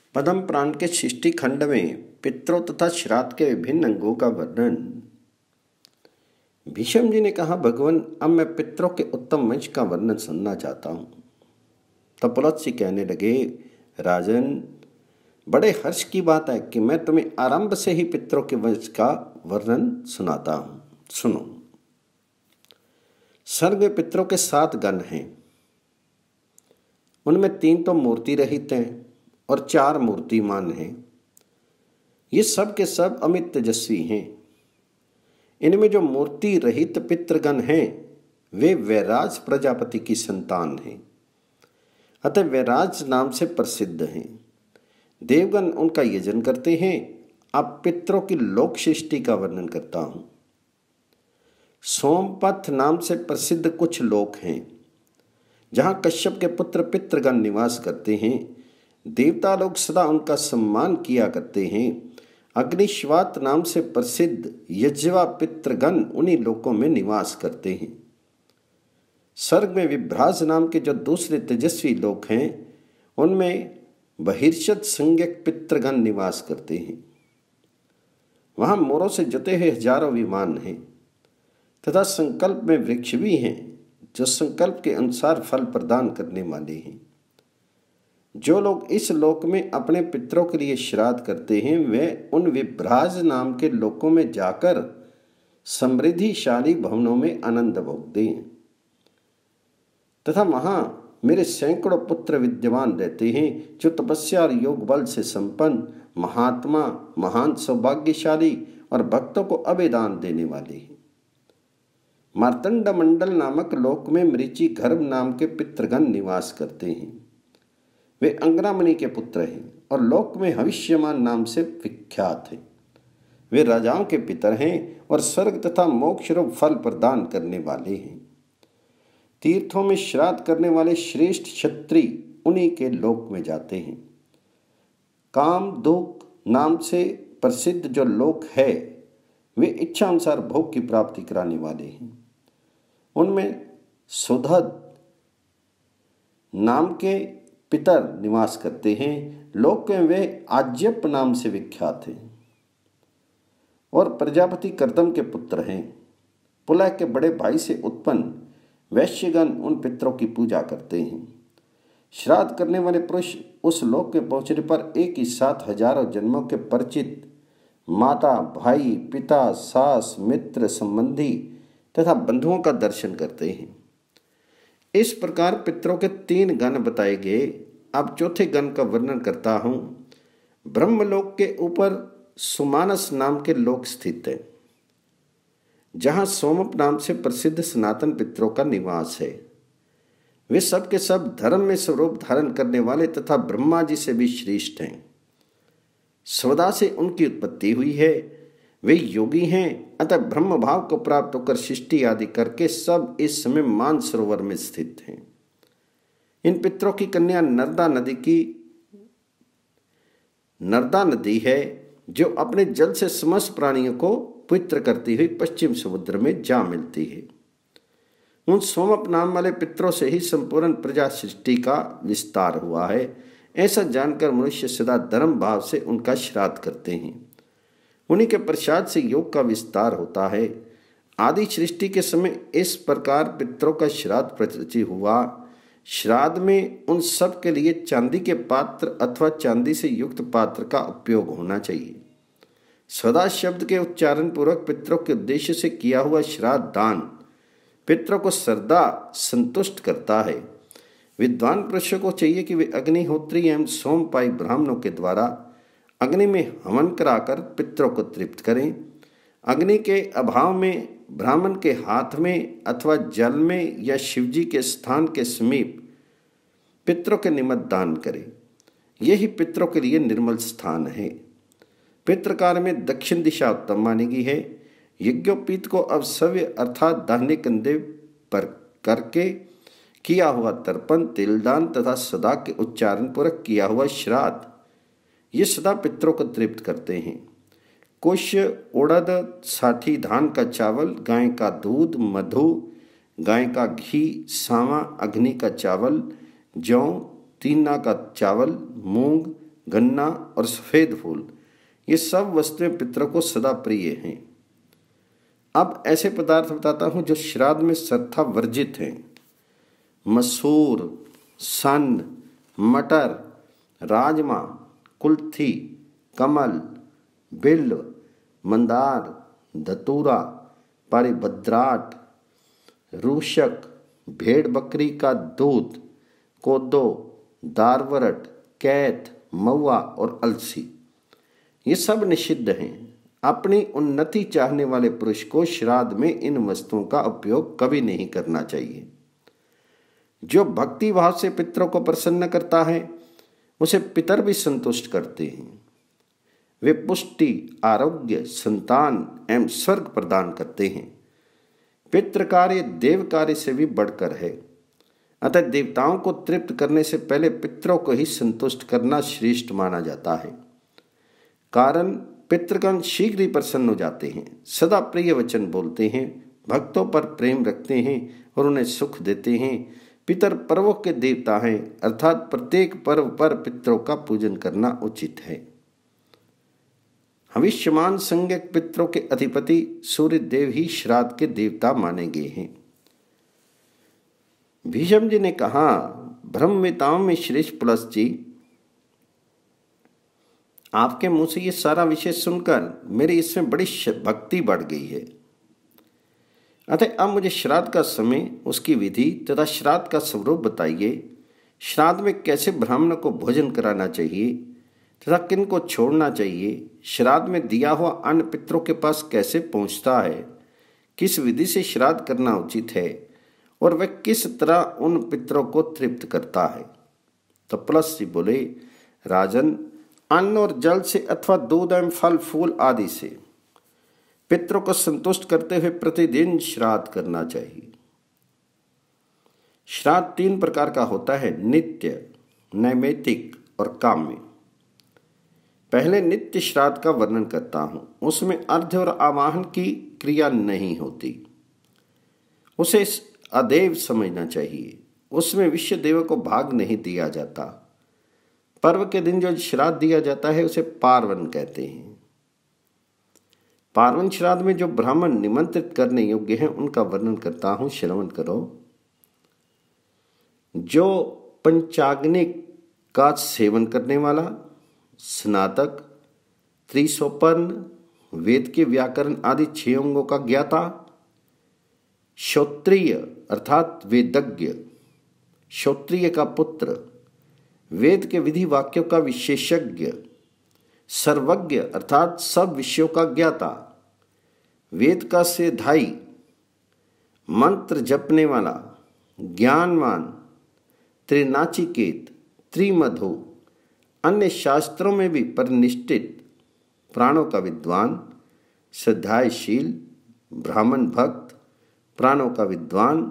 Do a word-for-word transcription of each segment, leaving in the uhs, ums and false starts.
पद्म पुराण के सृष्टि खंड में पितरों तथा श्राद्ध के विभिन्न अंगों का वर्णन। भीष्म जी ने कहा, भगवान अब मैं पितरों के उत्तम वंश का वर्णन सुनना चाहता हूं। तब पुलत्सी कहने लगे, राजन, बड़े हर्ष की बात है कि मैं तुम्हें आरंभ से ही पितरों के वंश का वर्णन सुनाता हूं। सुनो। स्वर्ग में पितरों के सात गण हैं। उनमें तीन तो मूर्ति रहित हैं और चार मूर्तिमान हैं। ये सब के सब अमित तेजस्वी हैं। इनमें जो मूर्ति रहित पितृगण हैं वे वैराज प्रजापति की संतान हैं, अतः वैराज नाम से प्रसिद्ध हैं। देवगण उनका यजन करते हैं। अब पितरों की लोक सृष्टि का वर्णन करता हूं। सोमपथ नाम से प्रसिद्ध कुछ लोक हैं जहां कश्यप के पुत्र पितृगण निवास करते हैं। देवता लोग सदा उनका सम्मान किया करते हैं। अग्निश्वात नाम से प्रसिद्ध यज्वा पितृगण उन्हीं लोकों में निवास करते हैं। स्वर्ग में विभ्राज नाम के जो दूसरे तेजस्वी लोक हैं उनमें बहिर्षद संज्ञक पितृगण निवास करते हैं। वहां मोरों से जुते हुए हजारों विमान हैं तथा संकल्प में वृक्ष भी हैं जो संकल्प के अनुसार फल प्रदान करने वाले हैं। जो लोग इस लोक में अपने पितरों के लिए श्राद्ध करते हैं वे उन विभ्राज नाम के लोकों में जाकर समृद्धिशाली भवनों में आनंद भोगते हैं तथा वहां मेरे सैकड़ों पुत्र विद्यमान रहते हैं जो तपस्या और योग बल से संपन्न, महात्मा, महान, सौभाग्यशाली और भक्तों को अभेदान देने वाले हैं। मार्तंड मंडल नामक लोक में मरीचि गर्भ नाम के पितृगण निवास करते हैं। वे अंगनामणि के पुत्र हैं और लोक में हविष्यमान नाम से विख्यात हैं। वे राजाओं के पितर हैं और स्वर्ग तथा मोक्ष रूप फल प्रदान करने वाले हैं। तीर्थों में श्राद्ध करने वाले श्रेष्ठ क्षत्रिय उन्हीं के लोक में जाते हैं। काम दुख नाम से प्रसिद्ध जो लोक है वे इच्छा अनुसार भोग की प्राप्ति कराने वाले हैं। उनमें सुधद नाम के पितर निवास करते हैं। लोक में वे आज्यप नाम से विख्यात हैं और प्रजापति कर्दम के पुत्र हैं। पुलह के बड़े भाई से उत्पन्न वैश्यगण उन पितरों की पूजा करते हैं। श्राद्ध करने वाले पुरुष उस लोक के पहुंचने पर एक ही साथ हजारों जन्मों के परिचित माता, भाई, पिता, सास, मित्र, संबंधी तथा बंधुओं का दर्शन करते हैं। इस प्रकार पितरों के तीन गण बताए गए। अब चौथे गण का वर्णन करता हूं। ब्रह्मलोक के ऊपर सुमानस नाम के लोक स्थित है जहां सोमप नाम से प्रसिद्ध सनातन पितरों का निवास है। वे सब के सब धर्म में स्वरूप धारण करने वाले तथा ब्रह्मा जी से भी श्रेष्ठ हैं। स्वदा से उनकी उत्पत्ति हुई है। वे योगी हैं, अतः ब्रह्म भाव को प्राप्त होकर सृष्टि आदि करके सब इस समय मानसरोवर में स्थित हैं। इन पितरों की कन्या नर्मदा नदी की नर्मदा नदी है जो अपने जल से समस्त प्राणियों को पवित्र करती हुई पश्चिम समुद्र में जा मिलती है। उन सोमप नाम वाले पितरों से ही संपूर्ण प्रजा सृष्टि का विस्तार हुआ है। ऐसा जानकर मनुष्य सदा धर्म भाव से उनका श्राद्ध करते हैं। उन्हीं के प्रसाद से योग का विस्तार होता है। आदि सृष्टि के समय इस प्रकार पितरों का श्राद्ध प्रचलित हुआ। श्राद्ध में उन सब के लिए चांदी के पात्र अथवा चांदी से युक्त पात्र का उपयोग होना चाहिए। सदा शब्द के उच्चारण पूर्वक पितरों के उद्देश्य से किया हुआ श्राद्ध दान पितरों को श्रद्धा संतुष्ट करता है। विद्वान पुरुषों को चाहिए कि वे अग्निहोत्री एवं सोमपाई ब्राह्मणों के द्वारा अग्नि में हवन कराकर पितरों को तृप्त करें। अग्नि के अभाव में ब्राह्मण के हाथ में अथवा जल में या शिवजी के स्थान के समीप पितरों के निमित्त दान करें। यही पितरों के लिए निर्मल स्थान है। पितृकार्य में दक्षिण दिशा उत्तम मानी गई है। यज्ञोपीत को अवसव्य अर्थात दाहिने कंधे पर करके किया हुआ तर्पण, तिलदान तथा सदा के उच्चारण पूर्वक किया हुआ श्राद्ध ये सदा पितरों को तृप्त करते हैं। कुश, उड़द, साठी धान का चावल, गाय का दूध, मधु, गाय का घी, सावा, अग्नि का चावल, जौ, तीना का चावल, मूंग, गन्ना और सफेद फूल, ये सब वस्तुएं पितरों को सदा प्रिय हैं। अब ऐसे पदार्थ बताता हूं जो श्राद्ध में सर्वथा वर्जित हैं। मसूर, सन, मटर, राजमा, कुल्थी, कमल, बिल्व, मंदार, धतूरा, पारिभद्राट, रूशक, भेड़ बकरी का दूध, कोदो, दारवरट, कैथ, महुआ और अलसी, ये सब निषिद्ध हैं। अपनी उन्नति चाहने वाले पुरुष को श्राद्ध में इन वस्तुओं का उपयोग कभी नहीं करना चाहिए। जो भक्ति भाव से पितरों को प्रसन्न करता है उसे पितर भी संतुष्ट करते हैं। वे पुष्टि, आरोग्य, संतान एवं स्वर्ग प्रदान करते हैं। पितृ कार्य देव कार्य से भी बढ़कर है, अतः देवताओं को तृप्त करने से पहले पितरों को ही संतुष्ट करना श्रेष्ठ माना जाता है। कारण पितृगण शीघ्र ही प्रसन्न हो जाते हैं, सदा प्रिय वचन बोलते हैं, भक्तों पर प्रेम रखते हैं और उन्हें सुख देते हैं। पितर पर्वों के देवता हैं, अर्थात प्रत्येक पर्व पर पितरों का पूजन करना उचित है। हविष्यमान संज्ञक पितरों के अधिपति सूर्य देव ही श्राद्ध के देवता माने गए हैं। भीष्म जी ने कहा, ब्रह्मवेताओं में श्रेष्ठ पुलस्त जी, आपके मुंह से ये सारा विषय सुनकर मेरी इसमें बड़ी भक्ति बढ़ गई है। अतः अब मुझे श्राद्ध का समय, उसकी विधि तथा श्राद्ध का स्वरूप बताइए। श्राद्ध में कैसे ब्राह्मण को भोजन कराना चाहिए तथा किन को छोड़ना चाहिए। श्राद्ध में दिया हुआ अन्न पितरों के पास कैसे पहुंचता है, किस विधि से श्राद्ध करना उचित है और वह किस तरह उन पितरों को तृप्त करता है। तो प्लस जी बोले, राजन, अन्न और जल से अथवा दूध एवं फल फूल आदि से पितरों को संतुष्ट करते हुए प्रतिदिन श्राद्ध करना चाहिए। श्राद्ध तीन प्रकार का होता है, नित्य, नैमित्तिक और काम्य। पहले नित्य श्राद्ध का वर्णन करता हूं। उसमें अर्घ्य और आवाहन की क्रिया नहीं होती, उसे अदेव समझना चाहिए। उसमें विश्व देव को भाग नहीं दिया जाता। पर्व के दिन जो श्राद्ध दिया जाता है उसे पार्वन कहते हैं। पार्वन श्राद्ध में जो ब्राह्मण निमंत्रित करने योग्य हैं उनका वर्णन करता हूं, श्रवण करो। जो पंचाग्निक का सेवन करने वाला, स्नातक, त्रिसोपर्ण, वेद के व्याकरण आदि छह अंगों का ज्ञाता, श्रोत्रिय अर्थात वेदज्ञ, श्रोत्रिय का पुत्र, वेद के विधि वाक्यों का विशेषज्ञ, सर्वज्ञ अर्थात सब विषयों का ज्ञाता, वेद का सेधाई, मंत्र जपने वाला, ज्ञानवान, त्रिनाचिकेत, त्रिमधु, अन्य शास्त्रों में भी परिनिष्ठित, प्राणों का विद्वान, श्रद्धाशील, ब्राह्मण भक्त, प्राणों का विद्वान,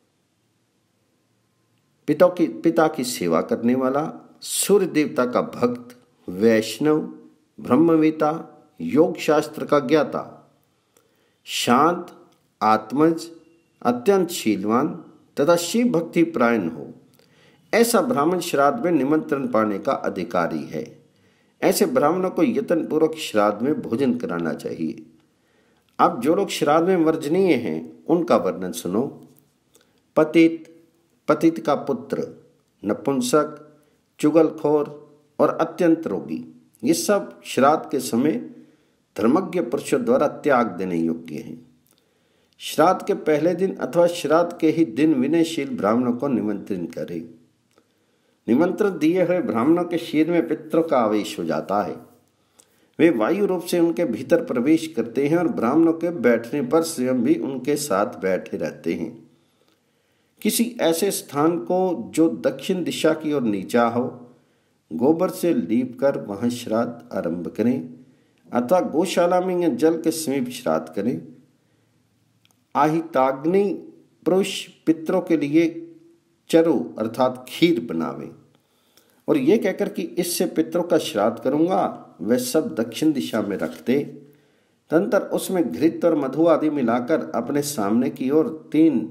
पिता की पिता की सेवा करने वाला, सूर्य देवता का भक्त, वैष्णव, ब्रह्मवेता, योग शास्त्र का ज्ञाता, शांत, आत्मज, अत्यंत शीलवान तथा शिव भक्ति प्रायण हो, ऐसा ब्राह्मण श्राद्ध में निमंत्रण पाने का अधिकारी है। ऐसे ब्राह्मणों को यत्न पूर्वक श्राद्ध में भोजन कराना चाहिए। अब जो लोग श्राद्ध में वर्जनीय हैं उनका वर्णन सुनो। पतित, पतित का पुत्र, नपुंसक, चुगलखोर और अत्यंत रोगी, ये सब श्राद्ध के समय धर्मज्ञ पुरुषों द्वारा त्याग देने योग्य हैं। श्राद्ध के पहले दिन अथवा श्राद्ध के ही दिन विनयशील ब्राह्मणों को निमंत्रित करें। निमंत्रण दिए हुए ब्राह्मणों के शरीर में पितरों का आवेश हो जाता है। वे वायु रूप से उनके भीतर प्रवेश करते हैं और ब्राह्मणों के बैठने पर स्वयं भी उनके साथ बैठे रहते हैं। किसी ऐसे स्थान को जो दक्षिण दिशा की ओर नीचा हो, गोबर से लीप कर वहां श्राद्ध आरंभ करें अथवा गौशाला में या जल के समीप श्राद्ध करें। आहिताग्नि पुरुष पितरों के लिए चरु अर्थात खीर बनावे और ये कहकर कि इससे पितरों का श्राद्ध करूंगा, वह सब दक्षिण दिशा में रखते। तदंतर उसमें घृत और मधु आदि मिलाकर अपने सामने की ओर तीन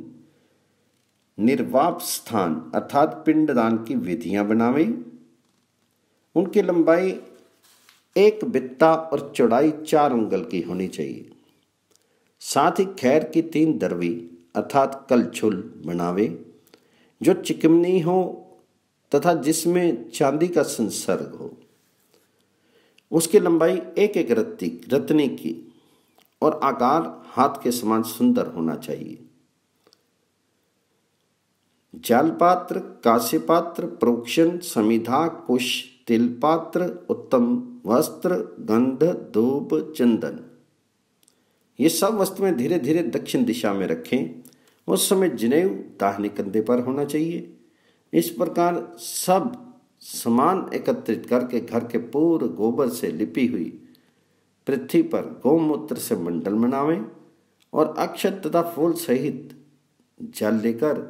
निर्वाप स्थान अर्थात पिंडदान की विधियां बनावे। उनकी लंबाई एक बित्ता और चौड़ाई चार अंगुल की होनी चाहिए। साथ ही खैर की तीन दरवी अर्थात कलछुल बनावे जो चिकमनी हो तथा जिसमें चांदी का संसर्ग हो। उसकी लंबाई एक एक रत्ती रत्नी की और आकार हाथ के समान सुंदर होना चाहिए। जालपात्र, कांस्यपात्र, प्रोक्षण, समिधा, कुश, तिलपात्र, उत्तम वस्त्र, गंध, धूप, चंदन, ये सब वस्तुएं धीरे धीरे दक्षिण दिशा में रखें। उस समय जनेऊ दाहिने कंधे पर होना चाहिए। इस प्रकार सब सामान एकत्रित करके घर के पूरे गोबर से लिपी हुई पृथ्वी पर गौमूत्र से मंडल बनावें और अक्षत तथा फूल सहित जल लेकर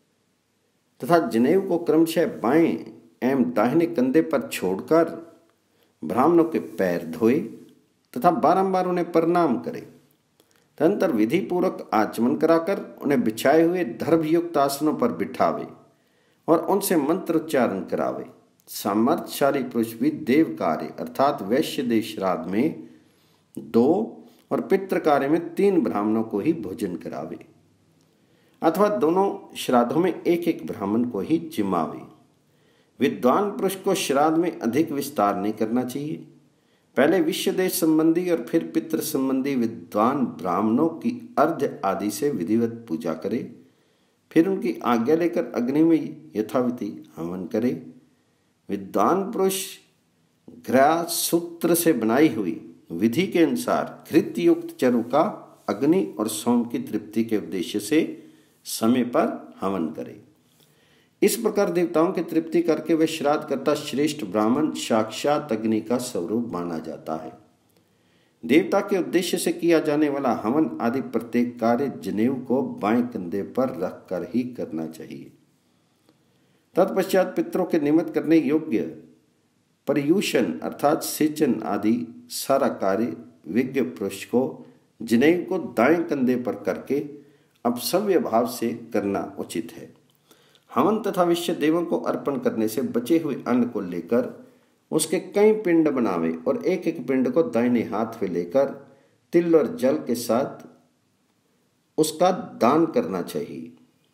तथा जनेऊ को क्रमशः बाएं एवं दाहिने कंधे पर छोड़कर ब्राह्मणों के पैर धोए तथा बारंबार उन्हें प्रणाम करे। तदनंतर विधि पूर्वक आचमन कराकर उन्हें बिछाए हुए दर्भयुक्त आसनों पर बिठावे और उनसे मंत्र उच्चारण करावे। सामर्थ्यशाली पुरुष भी देव कार्य अर्थात वैश्य देव श्राद्ध में दो और पितृ कार्य में तीन ब्राह्मणों को ही भोजन करावे अथवा दोनों श्राद्धों में एक एक ब्राह्मण को ही जिमावे। विद्वान पुरुष को श्राद्ध में अधिक विस्तार नहीं करना चाहिए। पहले विश्व देश संबंधी और फिर पितृ संबंधी विद्वान ब्राह्मणों की अर्घ्य आदि से विधिवत पूजा करे, फिर उनकी आज्ञा लेकर अग्नि में यथाविधि हवन करे। विद्वान पुरुष ग्रह सूत्र से बनाई हुई विधि के अनुसार घृत युक्त चरु का अग्नि और सोम की तृप्ति के उद्देश्य से समय पर हवन करे। इस प्रकार देवताओं की तृप्ति करके वे श्राद्ध करता श्रेष्ठ ब्राह्मण साक्षात अग्नि का स्वरूप माना जाता है। देवता के उद्देश्य से किया जाने वाला हवन आदि प्रत्येक कार्य जनेऊ को बाएं कंधे पर रखकर ही करना चाहिए। तत्पश्चात पितरों के निमित्त करने योग्य पर्यूषण अर्थात सेचन आदि सारा कार्य विज्ञ पुरुष को जनेऊ को दाएं कंधे पर करके अपसव्य भाव से करना उचित है। हवन तथा विश्व देवों को अर्पण करने से बचे हुए अन्न को लेकर उसके कई पिंड बनावे और एक एक पिंड को दाहिने हाथ में लेकर तिल और जल के साथ उसका दान करना चाहिए।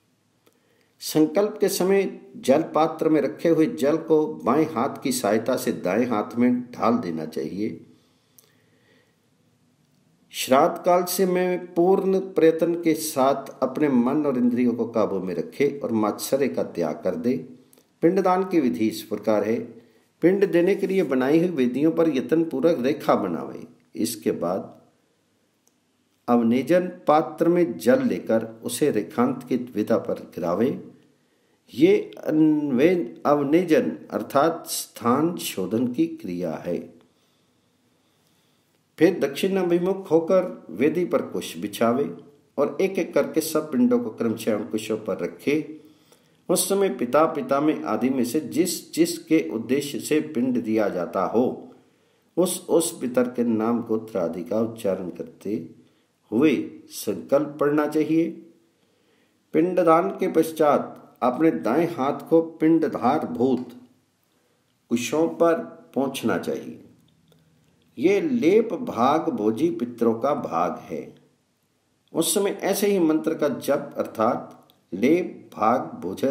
संकल्प के समय जल पात्र में रखे हुए जल को बाएं हाथ की सहायता से दाएं हाथ में ढाल देना चाहिए। श्राद्ध काल से में पूर्ण प्रयत्न के साथ अपने मन और इंद्रियों को काबू में रखे और मात्सर्य का त्याग कर दे। पिंडदान की विधि इस प्रकार है। पिंड देने के लिए बनाई हुई वेदियों पर यत्न पूर्वक रेखा बनावे। इसके बाद अवनेजन पात्र में जल लेकर उसे रेखांकित विधा पर गिरावे। ये अवनेजन अर्थात स्थान शोधन की क्रिया है। फिर दक्षिण अभिमुख होकर वेदी पर कुश बिछावे और एक एक करके सब पिंडों को क्रमशः कुशों पर रखे। उस समय पिता पिता में आदि में से जिस जिस के उद्देश्य से पिंड दिया जाता हो उस उस पितर के नाम गोत्र आदि का उच्चारण करते हुए संकल्प पढ़ना चाहिए। पिंडदान के पश्चात अपने दाएं हाथ को पिंडधार भूत कुशों पर पहुंचना चाहिए। ये लेप भाग भोजी पितरों का भाग है। उस समय ऐसे ही मंत्र का जप अर्थात लेप भाग भोज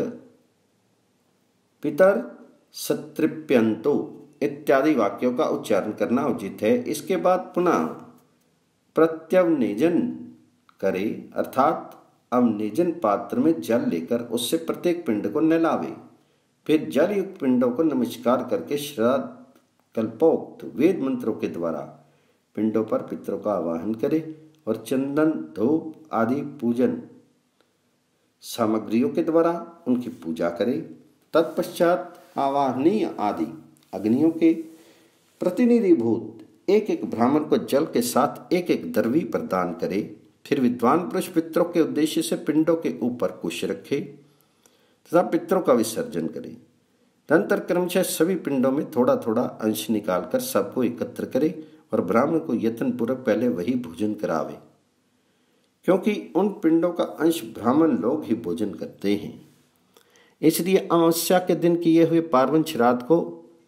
पितर सतृप्यंतो इत्यादि वाक्यों का उच्चारण करना उचित है। इसके बाद पुनः प्रत्यवनेजन करे अर्थात अवनेजन पात्र में जल लेकर उससे प्रत्येक पिंड को नहलावे। फिर जल युक्त पिंडों को नमस्कार करके श्राद्ध कल्पोक्त वेद मंत्रों के द्वारा पिंडों पर पितरों का आवाहन करे और चंदन धूप आदि पूजन सामग्रियों के द्वारा उनकी पूजा करे। तत्पश्चात आवाहनीय आदि अग्नियों के प्रतिनिधिभूत एक एक ब्राह्मण को जल के साथ एक एक दरवी प्रदान करे। फिर विद्वान पुरुष पितरों के उद्देश्य से पिंडों के ऊपर कुश रखे तथा पितरों का विसर्जन करे। तदनंतर क्रमशः सभी पिंडों में थोड़ा थोड़ा अंश निकालकर सबको एकत्र करे और ब्राह्मण को यत्न पूर्वक पहले वही भोजन करावे, क्योंकि उन पिंडों का अंश ब्राह्मण लोग ही भोजन करते हैं। इसलिए अमावस्या के दिन किए हुए पार्वन श्राद्ध को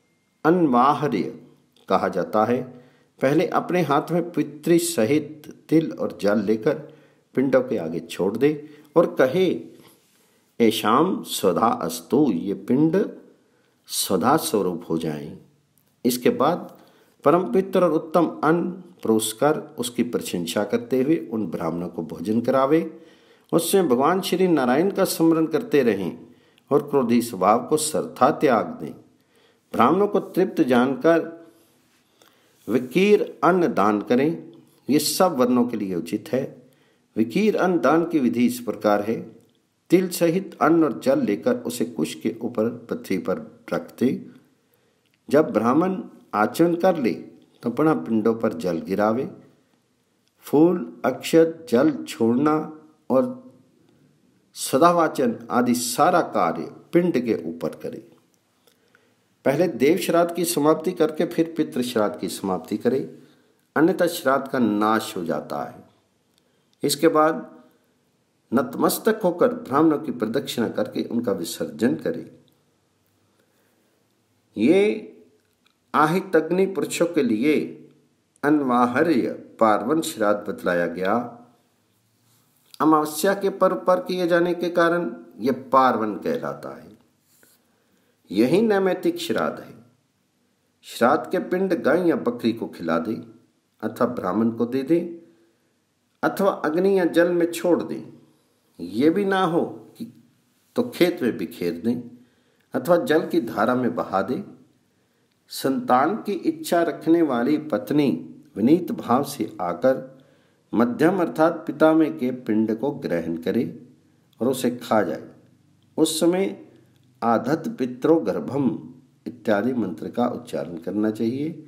अनवाहर्य कहा जाता है। पहले अपने हाथ में पितृ सहित तिल और जल लेकर पिंडों के आगे छोड़ दे और कहे, ऐशाम स्वधा अस्तु, ये पिंड स्वधा स्वरूप हो जाएं। इसके बाद परम पवित्र और उत्तम अन्न परोसकर उसकी प्रशंसा करते हुए उन ब्राह्मणों को भोजन करावे। उसमें भगवान श्री नारायण का स्मरण करते रहें और क्रोधी स्वभाव को सर्वथा त्याग दें। ब्राह्मणों को तृप्त जानकर विकीर अन्न दान करें। ये सब वर्णों के लिए उचित है। विकीर अन्न दान की विधि इस प्रकार है। तिल सहित अन्न और जल लेकर उसे कुश के ऊपर पृथ्वी पर रख दे। जब ब्राह्मण आचरण कर ले तो पुनः पिंडों पर जल गिरावे। फूल, अक्षत, जल छोड़ना और सदावाचन आदि सारा कार्य पिंड के ऊपर करे। पहले देव श्राद्ध की समाप्ति करके फिर पितृ श्राद्ध की समाप्ति करे, अन्यथा श्राद्ध का नाश हो जाता है। इसके बाद नतमस्तक होकर ब्राह्मणों की प्रदक्षिणा करके उनका विसर्जन करे। ये आहितग्नि पुरुषों के लिए अनवाहर्य पार्वन श्राद्ध बतलाया गया। अमावस्या के पर्व पर किए जाने के कारण यह पार्वन कहलाता है। यही नैमित्तिक श्राद्ध है। श्राद्ध के पिंड गाय या बकरी को खिला दे अथवा ब्राह्मण को दे दे अथवा अग्नि या जल में छोड़ दें। ये भी ना हो कि तो खेत में बिखेर दें अथवा जल की धारा में बहा दे। संतान की इच्छा रखने वाली पत्नी विनीत भाव से आकर मध्यम अर्थात पिता में के पिंड को ग्रहण करे और उसे खा जाए। उस समय आधत पित्रो गर्भम इत्यादि मंत्र का उच्चारण करना चाहिए।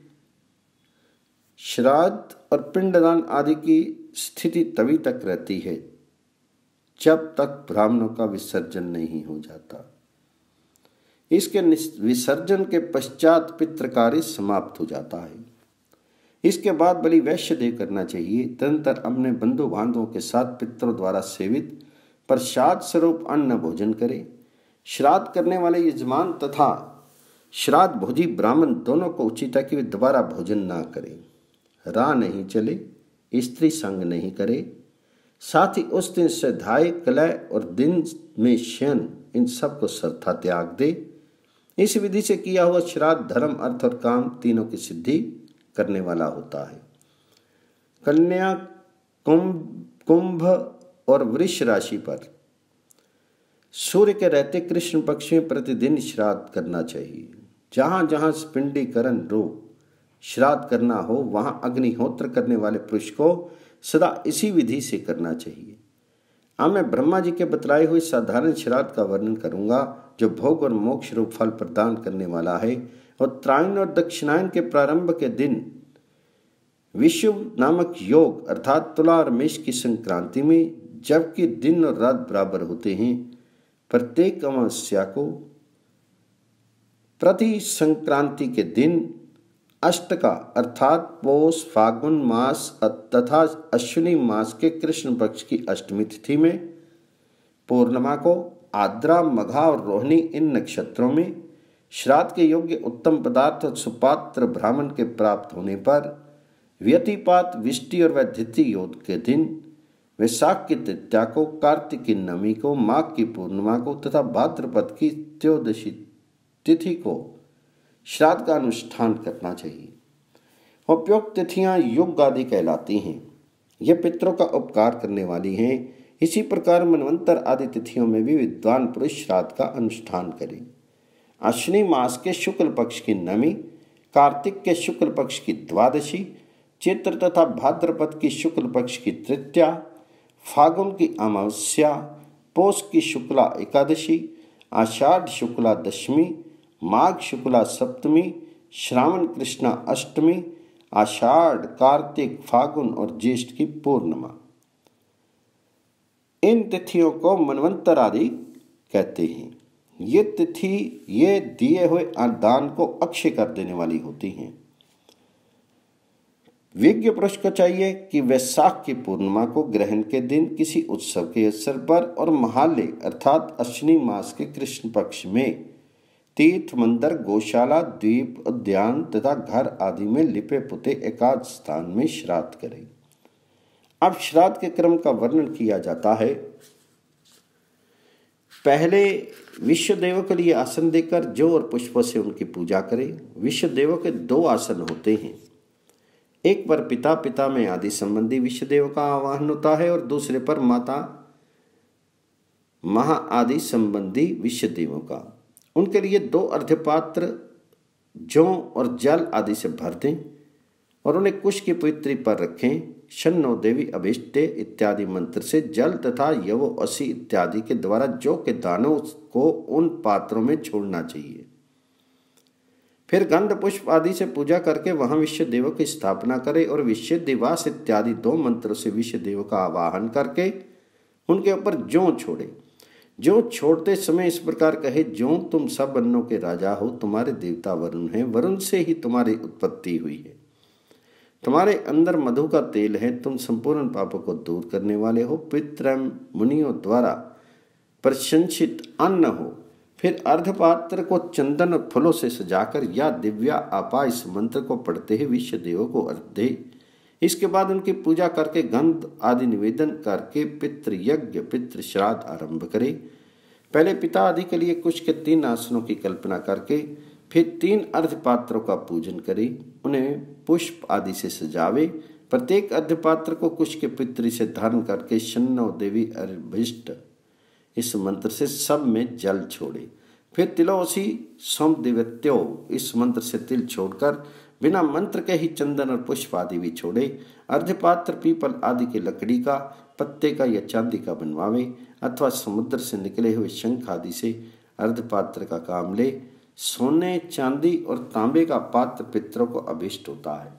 श्राद्ध और पिंडदान आदि की स्थिति तभी तक रहती है जब तक ब्राह्मणों का विसर्जन नहीं हो जाता। इसके विसर्जन के पश्चात पितृ कार्य समाप्त हो जाता है। इसके बाद बलि वैश्य देव करना चाहिए। तदनंतर अपने बंधु बांधवों के साथ पितरों द्वारा सेवित प्रसाद स्वरूप अन्न भोजन करे। श्राद्ध करने वाले यजमान तथा श्राद्ध भोजी ब्राह्मण दोनों को उचित है कि वे दोबारा भोजन ना करें, राह नहीं चले, स्त्री संग नहीं करे। साथ ही उस दिन श्रद्धाए कलय और दिन में शयन इन सब को सर्वथा त्याग दे। इस विधि से किया हुआ श्राद्ध धर्म, अर्थ और काम तीनों की सिद्धि करने वाला होता है। कन्या, कुंभ कुंभ और वृष राशि पर सूर्य के रहते कृष्ण पक्ष में प्रतिदिन श्राद्ध करना चाहिए। जहां जहां पिंडीकरण रूप श्राद्ध करना हो वहां अग्निहोत्र करने वाले पुरुष को सदा इसी विधि से करना चाहिए। अब मैं ब्रह्मा जी के बतलाए हुए साधारण श्राद्ध का वर्णन करूंगा जो भोग और मोक्ष रूप फल प्रदान करने वाला है। और उत्तरायण और दक्षिणायन के प्रारंभ के दिन विषुव नामक योग अर्थात तुला और मेष की संक्रांति में, जबकि दिन और रात बराबर होते हैं, प्रत्येक अमावस्या को प्रति संक्रांति के दिन अष्टका अर्थात पौष फागुन मास तथा अश्विनी मास के कृष्ण पक्ष की अष्टमी तिथि में, पूर्णिमा को आद्रा, मघा और रोहिणी इन नक्षत्रों में श्राद्ध के योग्य उत्तम पदार्थ और सुपात्र ब्राह्मण के प्राप्त होने पर, व्यतिपात विष्टि और वैधिति योग के दिन, वैशाख की तृतीया को, कार्तिक की नवमी को, माघ की पूर्णिमा को तथा भाद्रपद की त्रयोदशी तिथि को श्राद्ध का अनुष्ठान करना चाहिए। उपयुक्त तिथियां युग आदि कहलाती हैं। ये पितरों का उपकार करने वाली हैं। इसी प्रकार मनवंतर आदि तिथियों में भी विद्वान पुरुष श्राद्ध का अनुष्ठान करें। अश्विनी मास के शुक्ल पक्ष की नवमी, कार्तिक के शुक्ल पक्ष की द्वादशी, चैत्र तथा भाद्रपद की शुक्ल पक्ष की तृतीया, फागुन की अमावस्या, पौष की शुक्ला एकादशी, आषाढ़ शुक्ला दशमी, माघ शुक्ला सप्तमी, श्रावण कृष्णा अष्टमी, आषाढ़, कार्तिक, फागुन और ज्येष्ठ की पूर्णिमा। इन तिथियों को मनवंतर आदि कहते हैं। ये तिथि ये दिए हुए दान को अक्षय कर देने वाली होती हैं। विज्ञ पुरुष को चाहिए कि वैशाख की पूर्णिमा को ग्रहण के दिन किसी उत्सव के अवसर पर और महालय अर्थात अश्विनी मास के कृष्ण पक्ष में तीर्थ, मंदिर, गौशाला, द्वीप, उद्यान तथा घर आदि में लिपे पुते एकाध स्थान में श्राद्ध करें। अब श्राद्ध के क्रम का वर्णन किया जाता है। पहले विश्व देवों के लिए आसन देकर जौ और पुष्पों से उनकी पूजा करें। विश्व देवों के दो आसन होते हैं, एक पर पिता पिता में आदि संबंधी विश्व देव का आवाहन होता है और दूसरे पर माता महा आदि संबंधी विश्व देवों का। उनके लिए दो अर्घ्यपात्र जौ और जल आदि से भर दें और उन्हें कुश की पवित्री पर रखें। शन्नो देवी अभिष्टे इत्यादि मंत्र से जल तथा यवो असी इत्यादि के द्वारा जौ के दानों को उन पात्रों में छोड़ना चाहिए। फिर गंध पुष्प आदि से पूजा करके वहां विश्व देवों की स्थापना करें और विश्व दिवास इत्यादि दो मंत्रों से विश्व देवों का आवाहन करके उनके ऊपर जौ छोड़े। जो छोड़ते समय इस प्रकार कहे, जो तुम सब अन्नों के राजा हो, तुम्हारे देवता वरुण हैं, वरुण से ही तुम्हारी उत्पत्ति हुई है, तुम्हारे अंदर मधु का तेल है, तुम संपूर्ण पापों को दूर करने वाले हो, पितृ मुनियों द्वारा प्रशंसित अन्न हो। फिर अर्धपात्र को चंदन और फूलों से सजाकर या दिव्या आपा इस मंत्र को पढ़ते ही विश्व देवों को अर्घ दे। इसके बाद उनकी पूजा करके गंध आदि निवेदन करके पितृ यज्ञ पितृ श्राद्ध आरंभ करे। पहले पिता आदि के लिए कुश के तीन आसनों की कल्पना करके फिर तीन अर्धपात्रों का पूजन करे, उन्हें पुष्प आदि से सजावे। प्रत्येक अर्धपात्र को कुश के पितृ से धारण करके शन्नो देवी अभिष्ट इस मंत्र से सब में जल छोड़े। फिर तिलोसी सोम दिव्यो इस मंत्र से तिल छोड़कर बिना मंत्र के ही चंदन और पुष्प आदि भी छोड़े। अर्धपात्र पीपल आदि की लकड़ी का, पत्ते का या चांदी का बनवावे अथवा समुद्र से निकले हुए शंख आदि से अर्धपात्र का काम ले। सोने, चांदी और तांबे का पात्र पितरों को अभिष्ट होता है।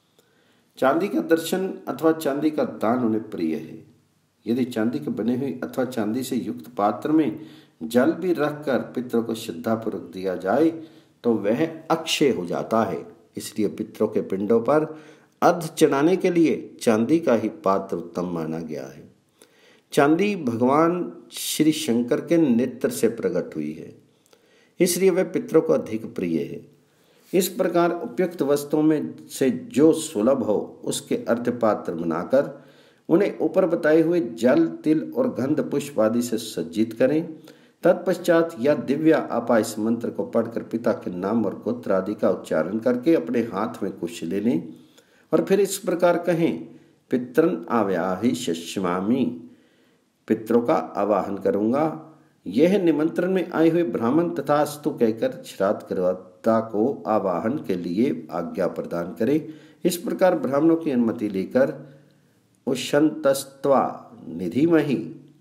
चांदी का दर्शन अथवा चांदी का दान उन्हें प्रिय है। यदि चांदी के बने हुए अथवा चांदी से युक्त पात्र में जल भी रखकर पितरों को श्रद्धापूर्वक दिया जाए तो वह अक्षय हो जाता है। इसलिए पितरों के पिंडों पर अर्घ चढ़ाने के लिए चांदी का ही पात्र उत्तम माना गया है। चांदी भगवान श्री शंकर के नेत्र से प्रकट हुई है, इसलिए वह पितरों को अधिक प्रिय है। इस प्रकार उपयुक्त वस्तुओं में से जो सुलभ हो उसके अर्धपात्र बनाकर उन्हें ऊपर बताए हुए जल, तिल और गंध पुष्प आदि से सज्जित करें। तत्पश्चात या दिव्या आपा इस मंत्र को पढ़कर पिता के नाम और गोत्र आदि का उच्चारण करके अपने हाथ में कुश ले लें और फिर इस प्रकार कहें, पितरन आव्याहि शश्मामि, पितरों का आवाहन करूंगा। यह निमंत्रण में आए हुए ब्राह्मण तथा अस्तु कहकर श्राद्ध करता को आवाहन के लिए आज्ञा प्रदान करे। इस प्रकार ब्राह्मणों की अनुमति लेकर उशंतस्त्वा निधिमहि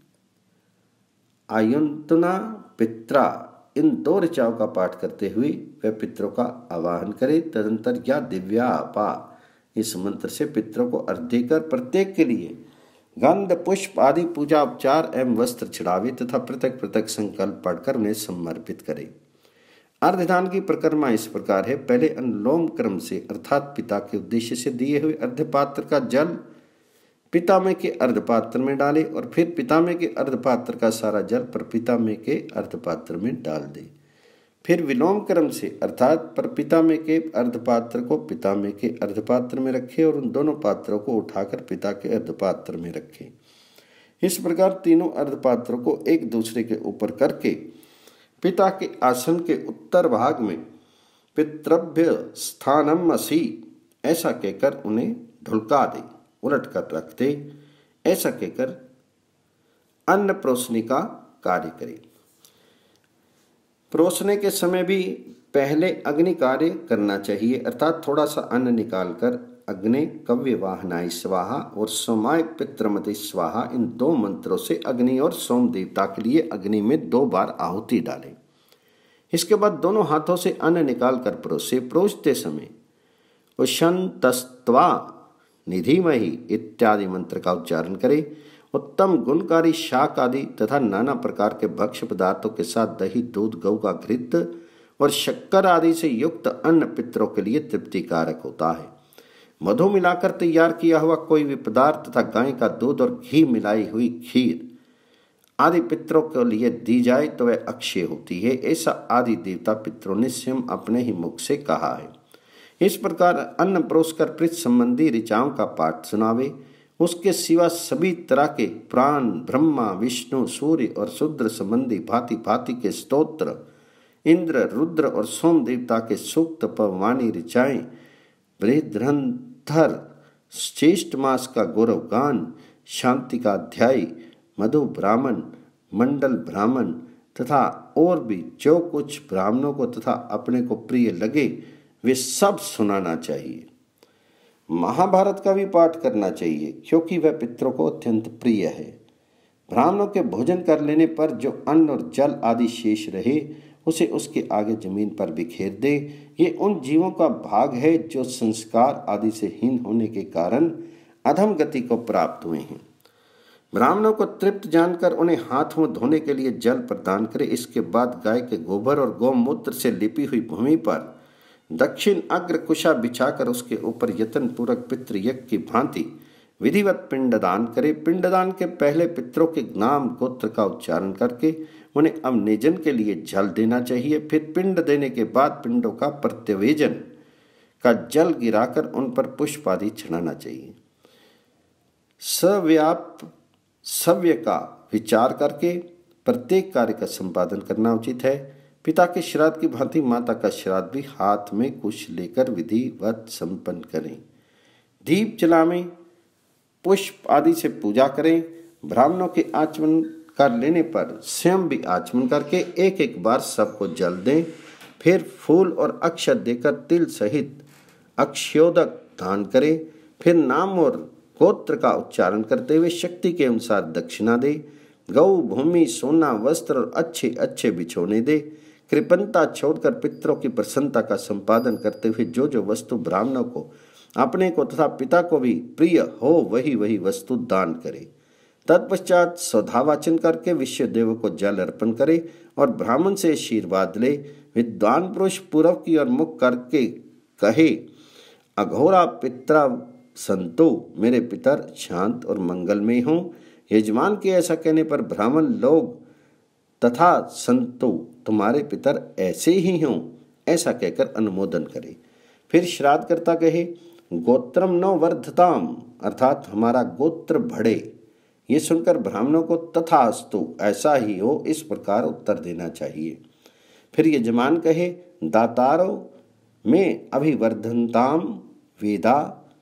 आयुंतना पित्रा इन दो ऋचाओं का पाठ करते हुए वह पितरों का आवाहन करे। तदंतर या दिव्या आपा इस मंत्र से पितरों को अर्घ देकर प्रत्येक के लिए गंध पुष्प आदि पूजा उपचार एवं वस्त्र चढ़ावे तथा पृथक पृथक संकल्प पढ़कर उन्हें समर्पित करे। अर्धदान की प्रक्रिया इस प्रकार है। पहले अनुलोम क्रम से अर्थात पिता के उद्देश्य से दिए हुए अर्धपात्र का जल पितामह के अर्धपात्र में डाले और फिर पितामह के अर्धपात्र का सारा जल पर पितामह के अर्धपात्र में डाल दे। फिर विलोम क्रम से अर्थात पर पितामह के अर्धपात्र को पितामह के अर्धपात्र में रखे और उन दोनों पात्रों को उठाकर पिता के अर्धपात्र में रखे। इस प्रकार तीनों अर्धपात्रों को एक दूसरे के ऊपर करके पिता के आसन के उत्तर भाग में पितृभ्य स्थानम असि ऐसा कहकर उन्हें ढुलका दे, उलट कर रख दे। ऐसा कहकर अन्न परोसने का कार्य करे। परोसने के समय भी पहले अग्नि कार्य करना चाहिए, अर्थात थोड़ा सा अन्न निकालकर अग्नि कव्य वाहनाय स्वाहा और सोमाय पितृमते स्वाहा इन दो मंत्रों से अग्नि और सोम देवता के लिए अग्नि में दो बार आहुति डालें। इसके बाद दोनों हाथों से अन्न निकालकर परोसे। परोसते समय उशंतस्त्वा निधिमहि इत्यादि मंत्र का उच्चारण करे। उत्तम गुणकारी शाक आदि तथा नाना प्रकार के भक्ष्य पदार्थों के साथ दही, दूध, गऊ का घृत और शक्कर आदि से युक्त अन्न पितरों के लिए तृप्तिकारक होता है। मधु मिलाकर तैयार किया हुआ कोई भी पदार्थ तथा गाय का दूध और घी मिलाई हुई खीर आदि पितरों के लिए दी जाए तो वह अक्षय होती है, ऐसा आदि देवता पितरों ने स्वयं अपने ही मुख से कहा है। इस प्रकार अन्न परोसकर प्रीत संबंधी ऋचाओं का पाठ सुनावे। उसके सिवा सभी तरह के प्राण, ब्रह्मा, विष्णु, सूर्य और शूद्र संबंधी भांति भांति के स्तोत्र, इंद्र, रुद्र और सोम देवता के सूक्त पववाणी ऋचाएं, बृहद्रंथर, श्रेष्ठ मास का गौरव गान, शांति का अध्याय, मधु ब्राह्मण, मंडल ब्राह्मण तथा और भी जो कुछ ब्राह्मणों को तथा अपने को प्रिय लगे वे सब सुनाना चाहिए। महाभारत का भी पाठ करना चाहिए क्योंकि वह पितरों को अत्यंत प्रिय है। ब्राह्मणों के भोजन कर लेने पर जो अन्न और जल आदि शेष रहे उसे उसके आगे जमीन पर बिखेर दे। ये उन जीवों का भाग है जो संस्कार आदि से हीन होने के कारण अधम गति को प्राप्त हुए हैं। ब्राह्मणों को तृप्त जानकर उन्हें हाथ मुंह धोने के लिए जल प्रदान करे। इसके बाद गाय के गोबर और गौमूत्र से लिपी हुई भूमि पर दक्षिण अग्र कुशा बिछाकर उसके ऊपर यत्न पूर्वक पितृयज्ञ की भांति विधिवत पिंडदान करे। पिंडदान के पहले पितरों के नाम गोत्र का उच्चारण करके उन्हें अवनेजन के लिए जल देना चाहिए। फिर पिंड देने के बाद पिंडों का प्रत्यवेजन का जल गिराकर उन पर पुष्प आदि चढ़ाना चाहिए। सव्याप सव्य का विचार करके प्रत्येक कार्य का संपादन करना उचित है। पिता के श्राद्ध की भांति माता का श्राद्ध भी हाथ में कुश लेकर विधिवत संपन्न करें। दीप जलावें, पुष्प आदि से पूजा करें। ब्राह्मणों के आचमन कर लेने पर स्वयं भी आचमन करके एक एक बार सबको जल दें। फिर फूल और अक्षत देकर तिल सहित अक्षयोदक दान करें। फिर नाम और गोत्र का उच्चारण करते हुए शक्ति के अनुसार दक्षिणा दे। गौ, भूमि, सोना, वस्त्र और अच्छे अच्छे बिछोने दे। कृपणता छोड़कर पितरों की प्रसन्नता का संपादन करते हुए जो जो वस्तु ब्राह्मणों को, अपने को तथा पिता को भी प्रिय हो वही वही वस्तु दान करे। तत्पश्चात सौधावाचन करके विश्व देव को जल अर्पण करे और ब्राह्मण से आशीर्वाद ले। विद्वान पुरुष पूर्व की ओर मुख करके कहे, अघोरा पित्रा संतो, मेरे पितर शांत और मंगलमय हों। यजमान के ऐसा कहने पर ब्राह्मण लोग तथा संतो, तुम्हारे पितर ऐसे ही हों, ऐसा कहकर अनुमोदन करे। फिर श्राद्धकर्ता कहे, गोत्रम नो वर्धताम, अर्थात हमारा गोत्र बढ़े। ये सुनकर ब्राह्मणों को तथास्तु, ऐसा ही हो, इस प्रकार उत्तर देना चाहिए। फिर यजमान कहे, दातारो में अभिवर्धनताम वेदा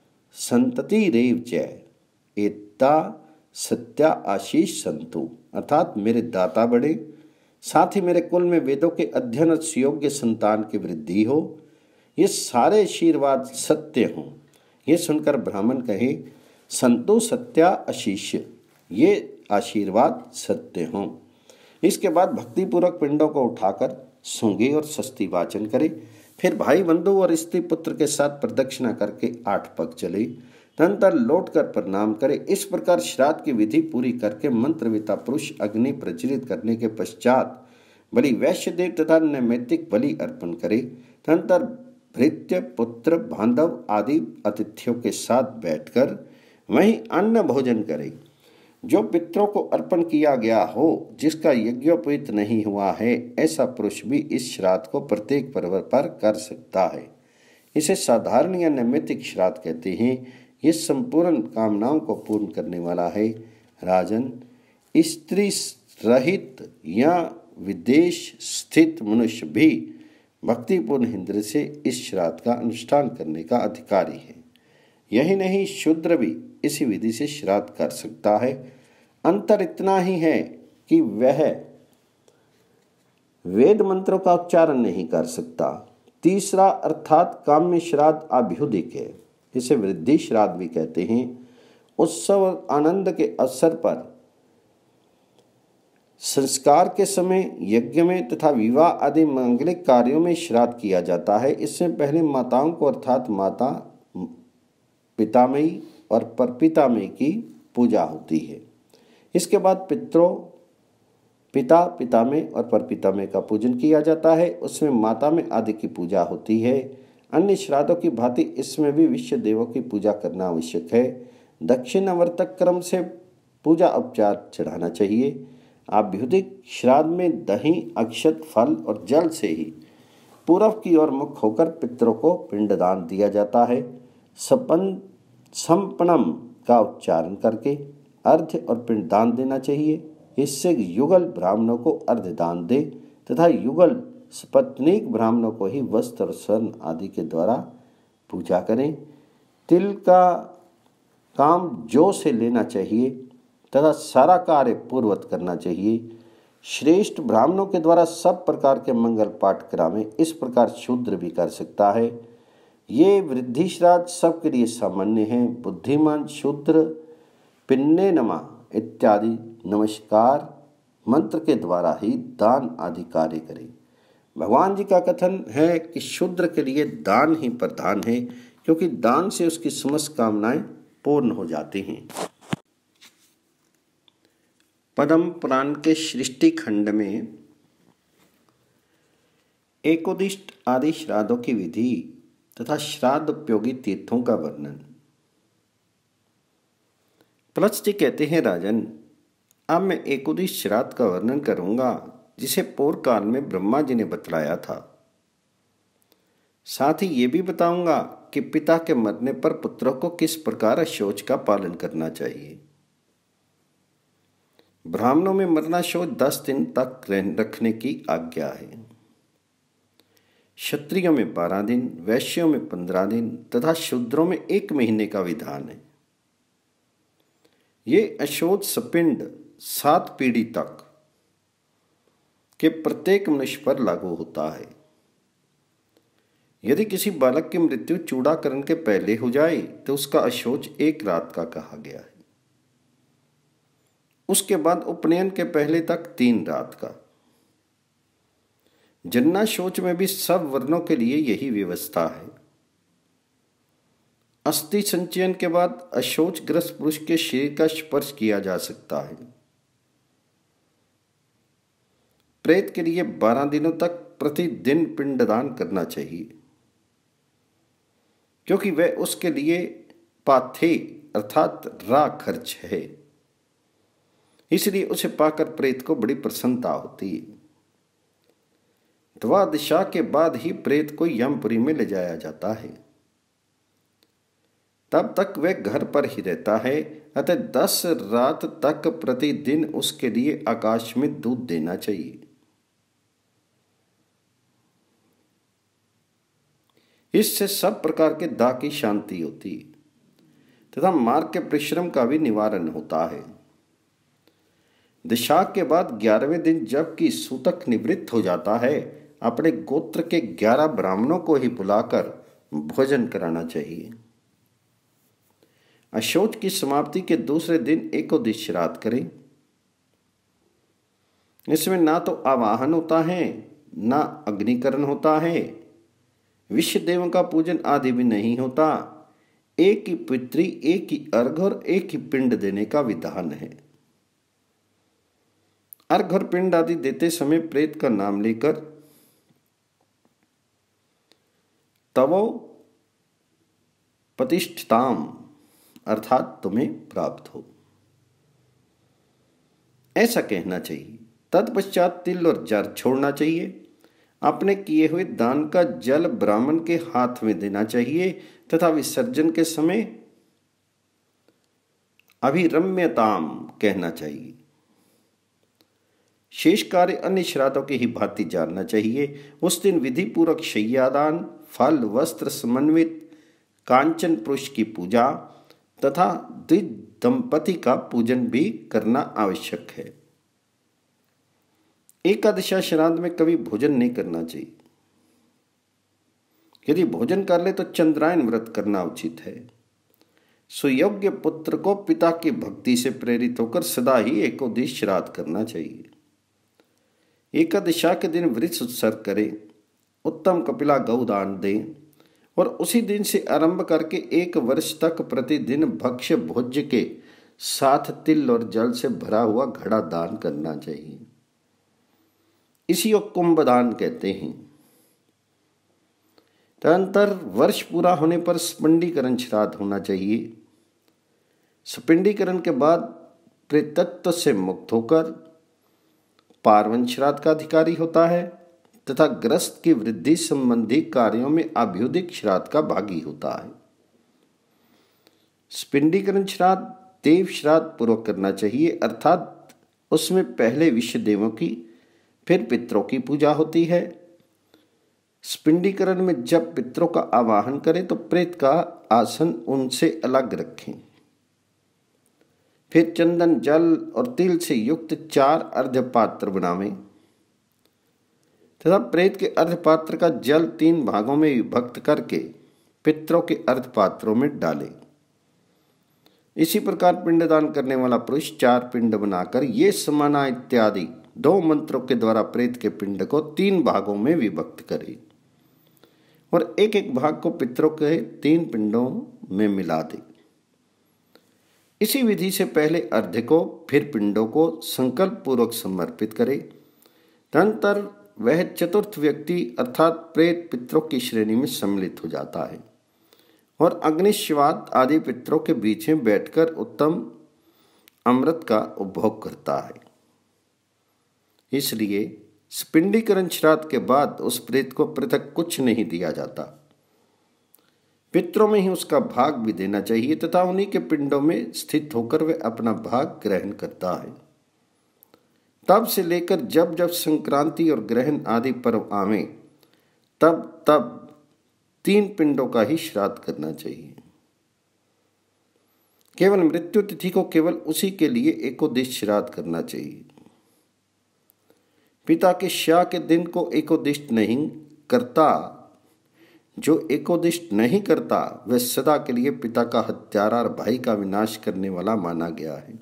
संतति रेव च एता सत्या आशीष संतु, अर्थात मेरे दाता बढ़े, साथ ही मेरे कुल में वेदों के अध्ययन और सुयोग्य संतान की वृद्धि हो। ये सारे आशीर्वाद सत्य हों। ये सुनकर ब्राह्मण कहे, संतो सत्या आशीष, ये आशीर्वाद सत्य हों। इसके बाद भक्तिपूर्वक पिंडों को उठाकर सूंघे और सस्ती वाचन करे। फिर भाई बंधु और स्त्री पुत्र के साथ प्रदक्षिणा करके आठ पग चले। तदनंतर लौट कर प्रणाम करे। इस प्रकार श्राद्ध की विधि पूरी करके मंत्रविता पुरुष अग्नि प्रज्वलित करने के पश्चात बलि वैश्य देव तथा नैमित्तिक बलि अर्पण करे। तदनंतर भृत्य, पुत्र, बांधव आदि अतिथियों के साथ बैठकर वहीं अन्न भोजन करे। जो पितरों को अर्पण किया गया हो, जिसका यज्ञोपवीत नहीं हुआ है, ऐसा पुरुष भी इस श्राद्ध को प्रत्येक पर्व पर कर सकता है। इसे साधारण या नैमित्तिक श्राद्ध कहते हैं। ये संपूर्ण कामनाओं को पूर्ण करने वाला है। राजन, स्त्री रहित या विदेश स्थित मनुष्य भी भक्तिपूर्ण हृदय से इस श्राद्ध का अनुष्ठान करने का अधिकारी है। यही नहीं, शूद्र भी इसी विधि से श्राद्ध कर सकता है। अंतर इतना ही है कि वह वेद मंत्रों का उच्चारण नहीं कर सकता। तीसरा अर्थात काम्य श्राद्ध अभ्युदिक है। इसे वृद्धि श्राद्ध भी कहते हैं। उत्सव और आनंद के अवसर पर, संस्कार के समय, यज्ञ में तथा विवाह आदि मांगलिक कार्यों में श्राद्ध किया जाता है। इससे पहले माताओं को अर्थात माता, पितामही और परपितामही की पूजा होती है। इसके बाद पितरों, पिता, पितामह और परपितामह का पूजन किया जाता है। उसमें माता में आदि की पूजा होती है। अन्य श्राद्धों की भांति इसमें भी विश्व देवों की पूजा करना आवश्यक है। दक्षिणावर्तक क्रम से पूजा उपचार चढ़ाना चाहिए। आभ्युदिक श्राद्ध में दही, अक्षत, फल और जल से ही पूर्व की ओर मुख होकर पितरों को पिंडदान दिया जाता है। सपन संपणम का उच्चारण करके अर्घ्य और पिंडदान देना चाहिए। इससे युगल ब्राह्मणों को अर्घ्य दान दे तथा युगल सपत्नीक ब्राह्मणों को ही वस्त्र और स्वर्ण आदि के द्वारा पूजा करें। तिल का काम जो से लेना चाहिए तथा सारा कार्य पूर्वत करना चाहिए। श्रेष्ठ ब्राह्मणों के द्वारा सब प्रकार के मंगल पाठ करावें। इस प्रकार शूद्र भी कर सकता है। ये वृद्धि श्राद्ध सबके लिए सामान्य है। बुद्धिमान शूद्र पिन्ने नमा इत्यादि नमस्कार मंत्र के द्वारा ही दान आदि कार्य करें। भगवान जी का कथन है कि शूद्र के लिए दान ही प्रधान है, क्योंकि दान से उसकी समस्त कामनाएं पूर्ण हो जाती हैं। पद्म पुराण के सृष्टि खंड में एकोदिष्ट आदि श्राद्धों की विधि तथा श्राद्ध उपयोगी तीर्थों का वर्णन। प्लस जी कहते हैं, राजन, अब मैं एकोदिष्ट श्राद्ध का वर्णन करूंगा जिसे पूर्व काल में ब्रह्मा जी ने बतलाया था। साथ ही ये भी बताऊंगा कि पिता के मरने पर पुत्रों को किस प्रकार शौच का पालन करना चाहिए। ब्राह्मणों में मरना शौच दस दिन तक रखने की आज्ञा है। क्षत्रियों में बारह दिन, वैश्यों में पंद्रह दिन तथा शूद्रों में एक महीने का विधान है। ये अशोच सपिंड सात पीढ़ी तक के प्रत्येक मनुष्य पर लागू होता है। यदि किसी बालक की मृत्यु चूड़ाकरण के पहले हो जाए तो उसका अशोच एक रात का कहा गया है। उसके बाद उपनयन के पहले तक तीन रात का। जन्ना शौच में भी सब वर्णों के लिए यही व्यवस्था है। अस्थि संचयन के बाद अशोचग्रस्त पुरुष के शरीर का स्पर्श किया जा सकता है। प्रेत के लिए बारह दिनों तक प्रतिदिन पिंडदान करना चाहिए, क्योंकि वह उसके लिए पाथे अर्थात रा खर्च है। इसलिए उसे पाकर प्रेत को बड़ी प्रसन्नता होती है। द्वादशा के बाद ही प्रेत को यमपुरी में ले जाया जाता है। तब तक वह घर पर ही रहता है। अतः दस रात तक प्रतिदिन उसके लिए आकाश में दूध देना चाहिए। इससे सब प्रकार के दाह की शांति होती है तथा मार्ग के परिश्रम का भी निवारण होता है। दिशा के बाद ग्यारहवें दिन जबकि सूतक निवृत्त हो जाता है, अपने गोत्र के ग्यारह ब्राह्मणों को ही बुलाकर भोजन कराना चाहिए। अशोच की समाप्ति के दूसरे दिन एकोदश श्राद्ध करें। इसमें ना तो आवाहन होता है, ना अग्निकरण होता है, विश्व देवों का पूजन आदि भी नहीं होता। एक ही पितृ, एक ही अर्घ और एक ही पिंड देने का विधान है। अर्घ और पिंड आदि देते समय प्रेत का नाम लेकर तवो प्रतिष्ठिताम अर्थात तुम्हें प्राप्त हो, ऐसा कहना चाहिए। तत्पश्चात तिल और जर छोड़ना चाहिए। अपने किए हुए दान का जल ब्राह्मण के हाथ में देना चाहिए तथा विसर्जन के समय अभिरम्यताम कहना चाहिए। शेष कार्य अन्य श्राद्धों की ही भांति जानना चाहिए। उस दिन विधि पूर्वक शय्यादान, फल, वस्त्र समन्वित कांचन पुरुष की पूजा तथा द्विज दंपति का पूजन भी करना आवश्यक है। एकादशा श्राद्ध में कभी भोजन नहीं करना चाहिए। यदि भोजन कर ले तो चंद्रायन व्रत करना उचित है। सुयोग्य पुत्र को पिता की भक्ति से प्रेरित होकर सदा ही एकोदश श्राद्ध करना चाहिए। एकादशा के दिन वृक्ष उत्सर्ग करें, उत्तम कपिला गौदान दें और उसी दिन से आरंभ करके एक वर्ष तक प्रतिदिन भक्ष्य भोज्य के साथ तिल और जल से भरा हुआ घड़ा दान करना चाहिए। इसी को कुंभ दान कहते हैं। तदंतर वर्ष पूरा होने पर स्पंडीकरण श्राद्ध होना चाहिए। स्पिंडीकरण के बाद प्रेतत्व से मुक्त होकर पार्वन श्राद्ध का अधिकारी होता है तथा ग्रस्त की वृद्धि संबंधी कार्यों में अभ्युदिक श्राद्ध का भागी होता है। स्पिंडीकरण श्राद्ध देव श्राद्ध पूर्वक करना चाहिए, अर्थात उसमें पहले विश्व देवों की फिर पितरों की पूजा होती है। स्पिंडीकरण में जब पितरों का आवाहन करें तो प्रेत का आसन उनसे अलग रखें। फिर चंदन, जल और तिल से युक्त चार अर्धपात्र बनावें तथा प्रेत के अर्धपात्र का जल तीन भागों में विभक्त करके पितरों के अर्धपात्रों में डालें। इसी प्रकार पिंडदान करने वाला पुरुष चार पिंड बनाकर ये समाना इत्यादि दो मंत्रों के द्वारा प्रेत के पिंड को तीन भागों में विभक्त करे और एक एक भाग को पितरों के तीन पिंडों में मिला दे। इसी विधि से पहले अर्ध को फिर पिंडों को संकल्प पूर्वक समर्पित करे। तदनंतर वह चतुर्थ व्यक्ति अर्थात प्रेत पितरों की श्रेणी में सम्मिलित हो जाता है और अग्निश्वात आदि पितरों के बीच में बैठकर उत्तम अमृत का उपभोग करता है। इसलिए स्पिंडीकरण श्राद्ध के बाद उस प्रेत को पृथक कुछ नहीं दिया जाता, पितरों में ही उसका भाग भी देना चाहिए तथा उन्हीं के पिंडों में स्थित होकर वह अपना भाग ग्रहण करता है। तब से लेकर जब जब संक्रांति और ग्रहण आदि पर्व आवे तब तब तीन पिंडों का ही श्राद्ध करना चाहिए। केवल मृत्यु तिथि को केवल उसी के लिए एकोदिष्ट श्राद्ध करना चाहिए। पिता के श्या के दिन को एकोदिष्ट नहीं करता, जो एकोदिष्ट नहीं करता वह सदा के लिए पिता का हत्यारा और भाई का विनाश करने वाला माना गया है।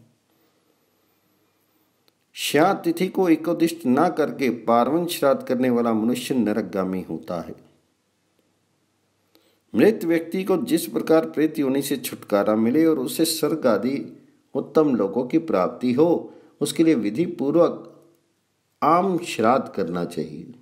श्या तिथि को एकोदिष्ट ना करके पार्वन श्राद्ध करने वाला मनुष्य नरकगामी होता है। मृत व्यक्ति को जिस प्रकार प्रेत योनि से छुटकारा मिले और उसे स्वर्ग आदि उत्तम लोगों की प्राप्ति हो, उसके लिए विधि पूर्वक आम श्राद्ध करना चाहिए।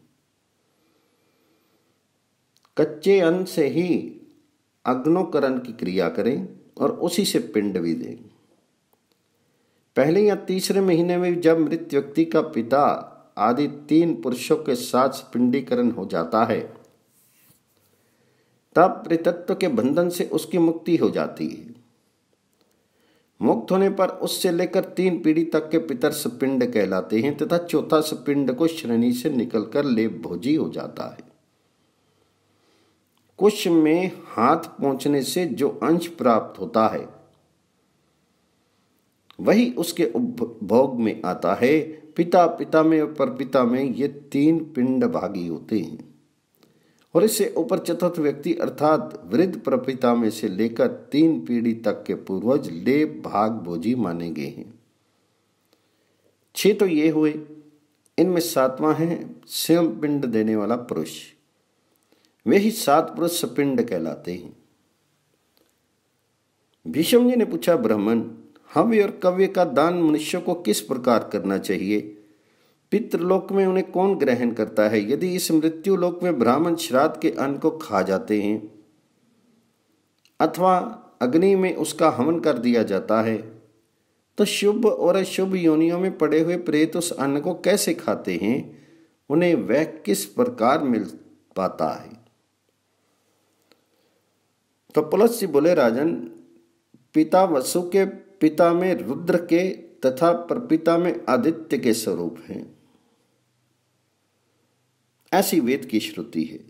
कच्चे अन्न से ही अग्नोकरण की क्रिया करें और उसी से पिंड भी दें। पहले या तीसरे महीने में जब मृत व्यक्ति का पिता आदि तीन पुरुषों के साथ पिंडीकरण हो जाता है तब प्रेतत्व के बंधन से उसकी मुक्ति हो जाती है। मुक्त होने पर उससे लेकर तीन पीढ़ी तक के पितर सपिंड कहलाते हैं तथा चौथा सपिंड को श्रेणी से निकलकर लेप भोजी हो जाता है। कुश में हाथ पहुंचने से जो अंश प्राप्त होता है वही उसके उपभोग में आता है। पिता पिता में और परपिता में ये तीन पिंड भागी होते हैं और इससे ऊपर चतुर्थ व्यक्ति अर्थात वृद्ध प्रपिता में से लेकर तीन पीढ़ी तक के पूर्वज लेप भाग भोजी माने गए हैं। छह तो ये हुए, इनमें सातवां है स्वयं पिंड देने वाला पुरुष। वे ही सात पुरुष सपिंड कहलाते हैं। भीष्म जी ने पूछा, ब्राह्मण, हव्य और कव्य का दान मनुष्य को किस प्रकार करना चाहिए? पितृलोक में उन्हें कौन ग्रहण करता है? यदि इस मृत्यु लोक में ब्राह्मण श्राद्ध के अन्न को खा जाते हैं अथवा अग्नि में उसका हवन कर दिया जाता है तो शुभ और अशुभ योनियों में पड़े हुए प्रेत उस अन्न को कैसे खाते हैं? उन्हें वह किस प्रकार मिल पाता है? तो पुलस्त जी बोले, राजन, पिता वसु के पिता में रुद्र के तथा परपिता में आदित्य के स्वरूप हैं, ऐसी वेद की श्रुति है।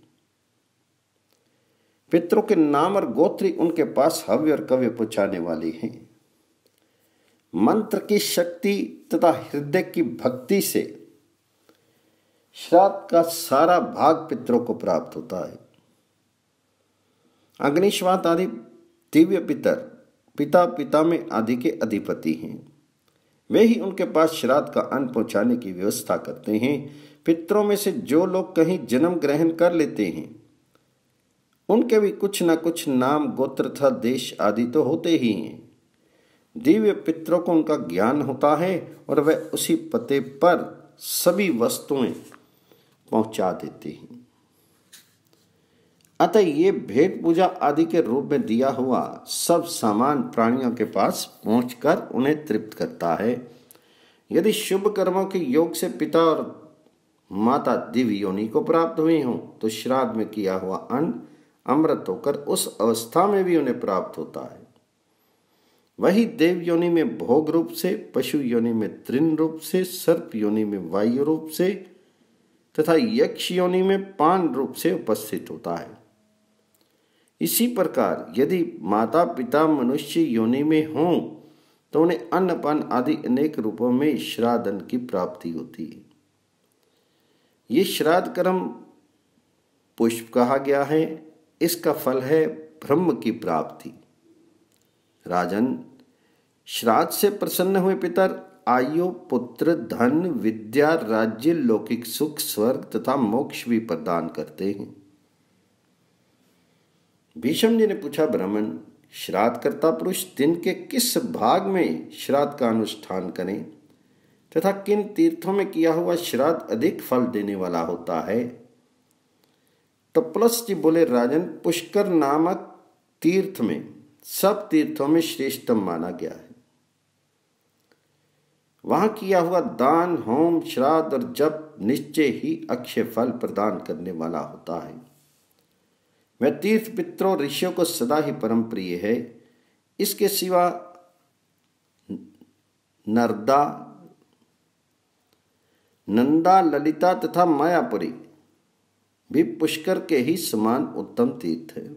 पितरों के नाम और गोत्री उनके पास हव्य और कव्य पहुंचाने वाले हैं। मंत्र की शक्ति तथा हृदय की भक्ति से श्राद्ध का सारा भाग पितरों को प्राप्त होता है। अग्निश्वात आदि दिव्य पितर पिता पिता में आदि के अधिपति हैं। वे ही उनके पास श्राद्ध का अन्न पहुंचाने की व्यवस्था करते हैं। पितरों में से जो लोग कहीं जन्म ग्रहण कर लेते हैं उनके भी कुछ न कुछ नाम, गोत्र तथा देश आदि तो होते ही हैं। दिव्य पितरों को उनका ज्ञान होता है और वह उसी पते पर सभी वस्तुएं पहुंचा देते हैं। अतः ये भेंट पूजा आदि के रूप में दिया हुआ सब सामान प्राणियों के पास पहुंचकर उन्हें तृप्त करता है। यदि शुभ कर्मों के योग से पिता और माता दिव्य योनि को प्राप्त हुए हों तो श्राद्ध में किया हुआ अन्न अमृत होकर उस अवस्था में भी उन्हें प्राप्त होता है। वही देव योनि में भोग रूप से, पशु योनि में तृण रूप से, सर्प योनि में वायु रूप से तथा यक्ष योनि में पान रूप से उपस्थित होता है। इसी प्रकार यदि माता पिता मनुष्य योनि में हों तो उन्हें अन्नपान आदि अनेक रूपों में श्राद्ध की प्राप्ति होती है। ये श्राद्ध कर्म पुष्प कहा गया है। इसका फल है ब्रह्म की प्राप्ति। राजन, श्राद्ध से प्रसन्न हुए पितर आयु, पुत्र, धन, विद्या, राज्य, लौकिक सुख, स्वर्ग तथा मोक्ष भी प्रदान करते हैं। भीष्म जी ने पूछा, ब्राह्मण, श्राद्ध करता पुरुष दिन के किस भाग में श्राद्ध का अनुष्ठान करें तथा किन तीर्थों में किया हुआ श्राद्ध अधिक फल देने वाला होता है? तो प्लस जी बोले, राजन, पुष्कर नामक तीर्थ में सब तीर्थों में श्रेष्ठतम माना गया है। वहां किया हुआ दान, होम, श्राद्ध और जप निश्चय ही अक्षय फल प्रदान करने वाला होता है। वह तीर्थ पितरों ऋषियों को सदा ही परम प्रिय है। इसके सिवा नर्दा, नंदा, ललिता तथा मायापुरी भी पुष्कर के ही समान उत्तम तीर्थ है।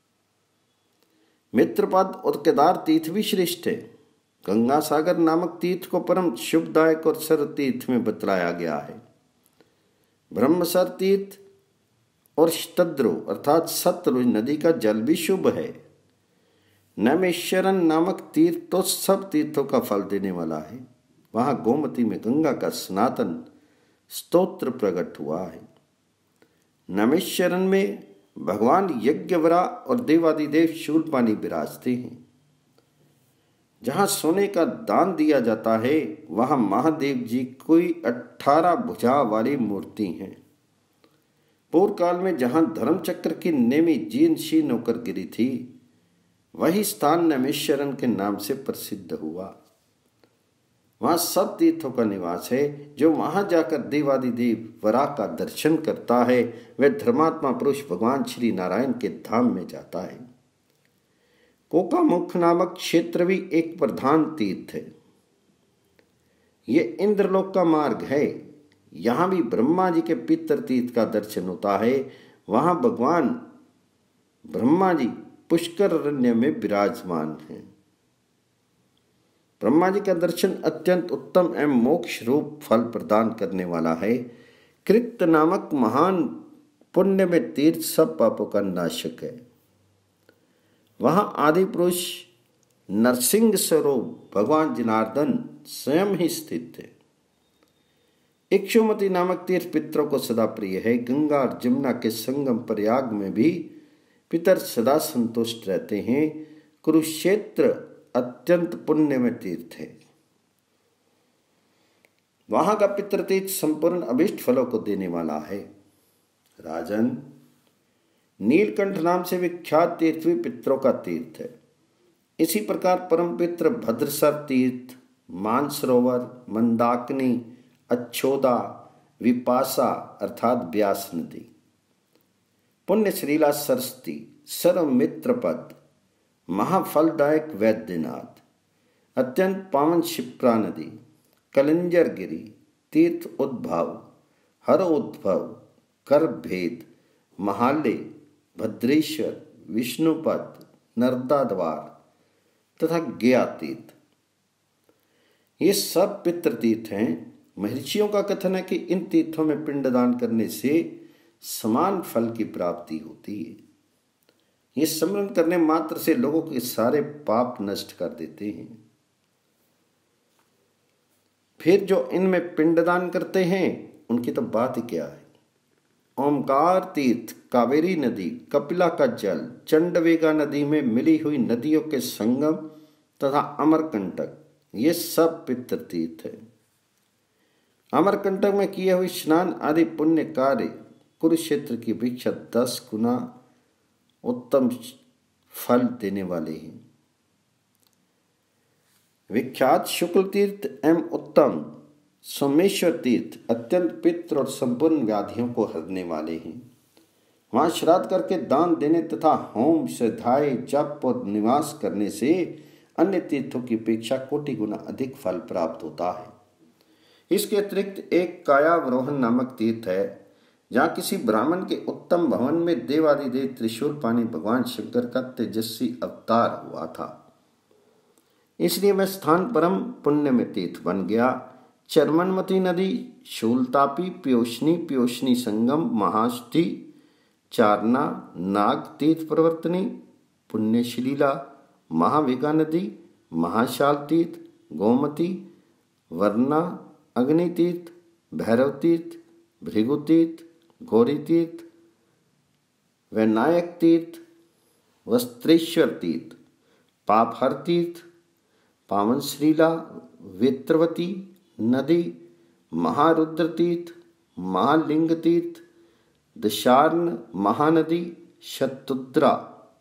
मित्रपद और केदार तीर्थ भी श्रेष्ठ है। गंगा सागर नामक तीर्थ को परम शुभदायक और सर तीर्थ में बतलाया गया है। ब्रह्मसर तीर्थ और शतद्रु अर्थात सतलुज नदी का जल भी शुभ है। नैमिषारण्य नामक तीर्थ तो सब तीर्थों का फल देने वाला है। वहां गोमती में गंगा का सनातन स्तोत्र प्रकट हुआ है। नैमिषारण्य में भगवान यज्ञवरा और देवादिदेव शूलपाणी विराजते हैं। जहां सोने का दान दिया जाता है वहां महादेव जी कोई अठारह भुजा वाली मूर्ति हैं। पूर्व काल में जहां धर्मचक्र की नेमी जीर्ण शीर्ण होकर गिरी थी वही स्थान नैमिषारण्य के नाम से प्रसिद्ध हुआ। वहां सब तीर्थों का निवास है। जो वहां जाकर देवादिदेव वरा का दर्शन करता है वह धर्मात्मा पुरुष भगवान श्री नारायण के धाम में जाता है। कोकामुख नामक क्षेत्र भी एक प्रधान तीर्थ है। ये इंद्रलोक का मार्ग है। यहां भी ब्रह्मा जी के पितर तीर्थ का दर्शन होता है। वहां भगवान ब्रह्मा जी पुष्कर अरण्य में विराजमान हैं। ब्रह्मा जी का दर्शन अत्यंत उत्तम एवं मोक्ष रूप फल प्रदान करने वाला है। कृत नामक महान पुण्य में तीर्थ सब पापों का नाशक है। वहां आदि पुरुष नरसिंह स्वरूप भगवान जनार्दन स्वयं ही स्थित है। इक्षुमती नामक तीर्थ पितरों को सदा प्रिय है। गंगा और जमुना के संगम प्रयाग में भी पितर सदा संतुष्ट रहते हैं। कुरुक्षेत्र अत्यंत पुण्य में तीर्थ है। वहां का पितर तीर्थ संपूर्ण अभिष्ट फलों को देने वाला है। राजन, नीलकंठ नाम से विख्यात तीर्थ भी पितरों का तीर्थ है। इसी प्रकार परम पित्र भद्रसर तीर्थ, मानसरोवर, मंदाकिनी, अच्छोदा, विपासा अर्थात व्यास नदी, पुण्य श्रीला सरस्वती, सर्वमित्रपद, महाफलदायक वैद्यनाथ, अत्यंत पावन शिप्रा नदी, कलिंजर गिरी, तीर्थ उद्भव, हर उद्भव, कर भेद, महाले, भद्रेश्वर, विष्णुपद, नर्मदा द्वार तथा गया तीर्थ, ये सब पितृ तीर्थ हैं। महर्षियों का कथन है कि इन तीर्थों में पिंडदान करने से समान फल की प्राप्ति होती है। ये स्मरण करने मात्र से लोगों के सारे पाप नष्ट कर देते हैं। फिर जो इनमें पिंडदान करते हैं उनकी तो बात ही क्या है। ओमकार तीर्थ, कावेरी नदी, कपिला का जल, चंडवेगा नदी में मिली हुई नदियों के संगम तथा अमरकंटक, ये सब पितृ तीर्थ है। अमरकंटक में किए हुए स्नान आदि पुण्य कार्य कुरुक्षेत्र की अपेक्षा दस गुना उत्तम फल देने वाले हैं। विख्यात शुक्ल तीर्थ एवं उत्तम सोमेश्वर तीर्थ अत्यंत पित्र और संपूर्ण व्याधियों को हरने वाले हैं। वहां श्राद्ध करके दान देने तथा होम श्रद्धाएं जप और निवास करने से अन्य तीर्थों की अपेक्षा कोटि गुना अधिक फल प्राप्त होता है। इसके अतिरिक्त एक कायावरोहन नामक तीर्थ है, जहाँ किसी ब्राह्मण के उत्तम भवन में देवादिदेव त्रिशूल पानी भगवान शंकर का तेजस्वी अवतार हुआ था। इसलिए वह स्थान परम पुण्य में तीर्थ बन गया। चरमनमती नदी, शूलतापी, प्योशनी, प्योशनी संगम, महाष्ठी, चारना, नाग तीर्थ प्रवर्तनी, पुण्यश्लीला, महावेगा नदी, महाशाल तीर्थ, गोमती, वर्णा, अग्नि तीर्थ, भैरव तीर्थ, भृगु तीर्थ, गौरी तीर्थ, वैनायक तीर्थ, वस्त्रेश्वर तीर्थ, पापहर तीर्थ, पावन श्रीला, वेत्रवती नदी, महारुद्र तीर्थ, महालिंग तीर्थ, दशार्ण महानदी, शतुद्रा,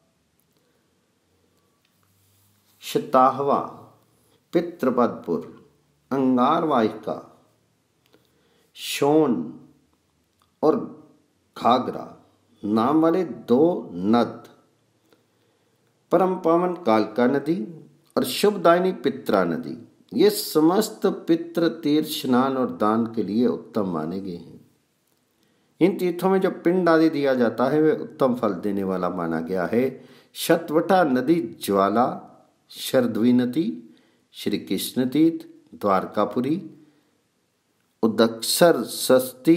शताहवा, पितृपदपुर, अंगारवाहिका, शोन और घाघरा नाम वाले दो नद, परम पावन कालका नदी और शुभदायिनी पित्रा नदी, ये समस्त पितृ तीर्थ स्नान और दान के लिए उत्तम माने गए हैं। इन तीर्थों में जो पिंड आदि दिया जाता है वह उत्तम फल देने वाला माना गया है। शतवटा नदी, ज्वाला, शरद्वीनती, श्री कृष्ण तीर्थ, द्वारकापुरी, उदक्षर सस्ती,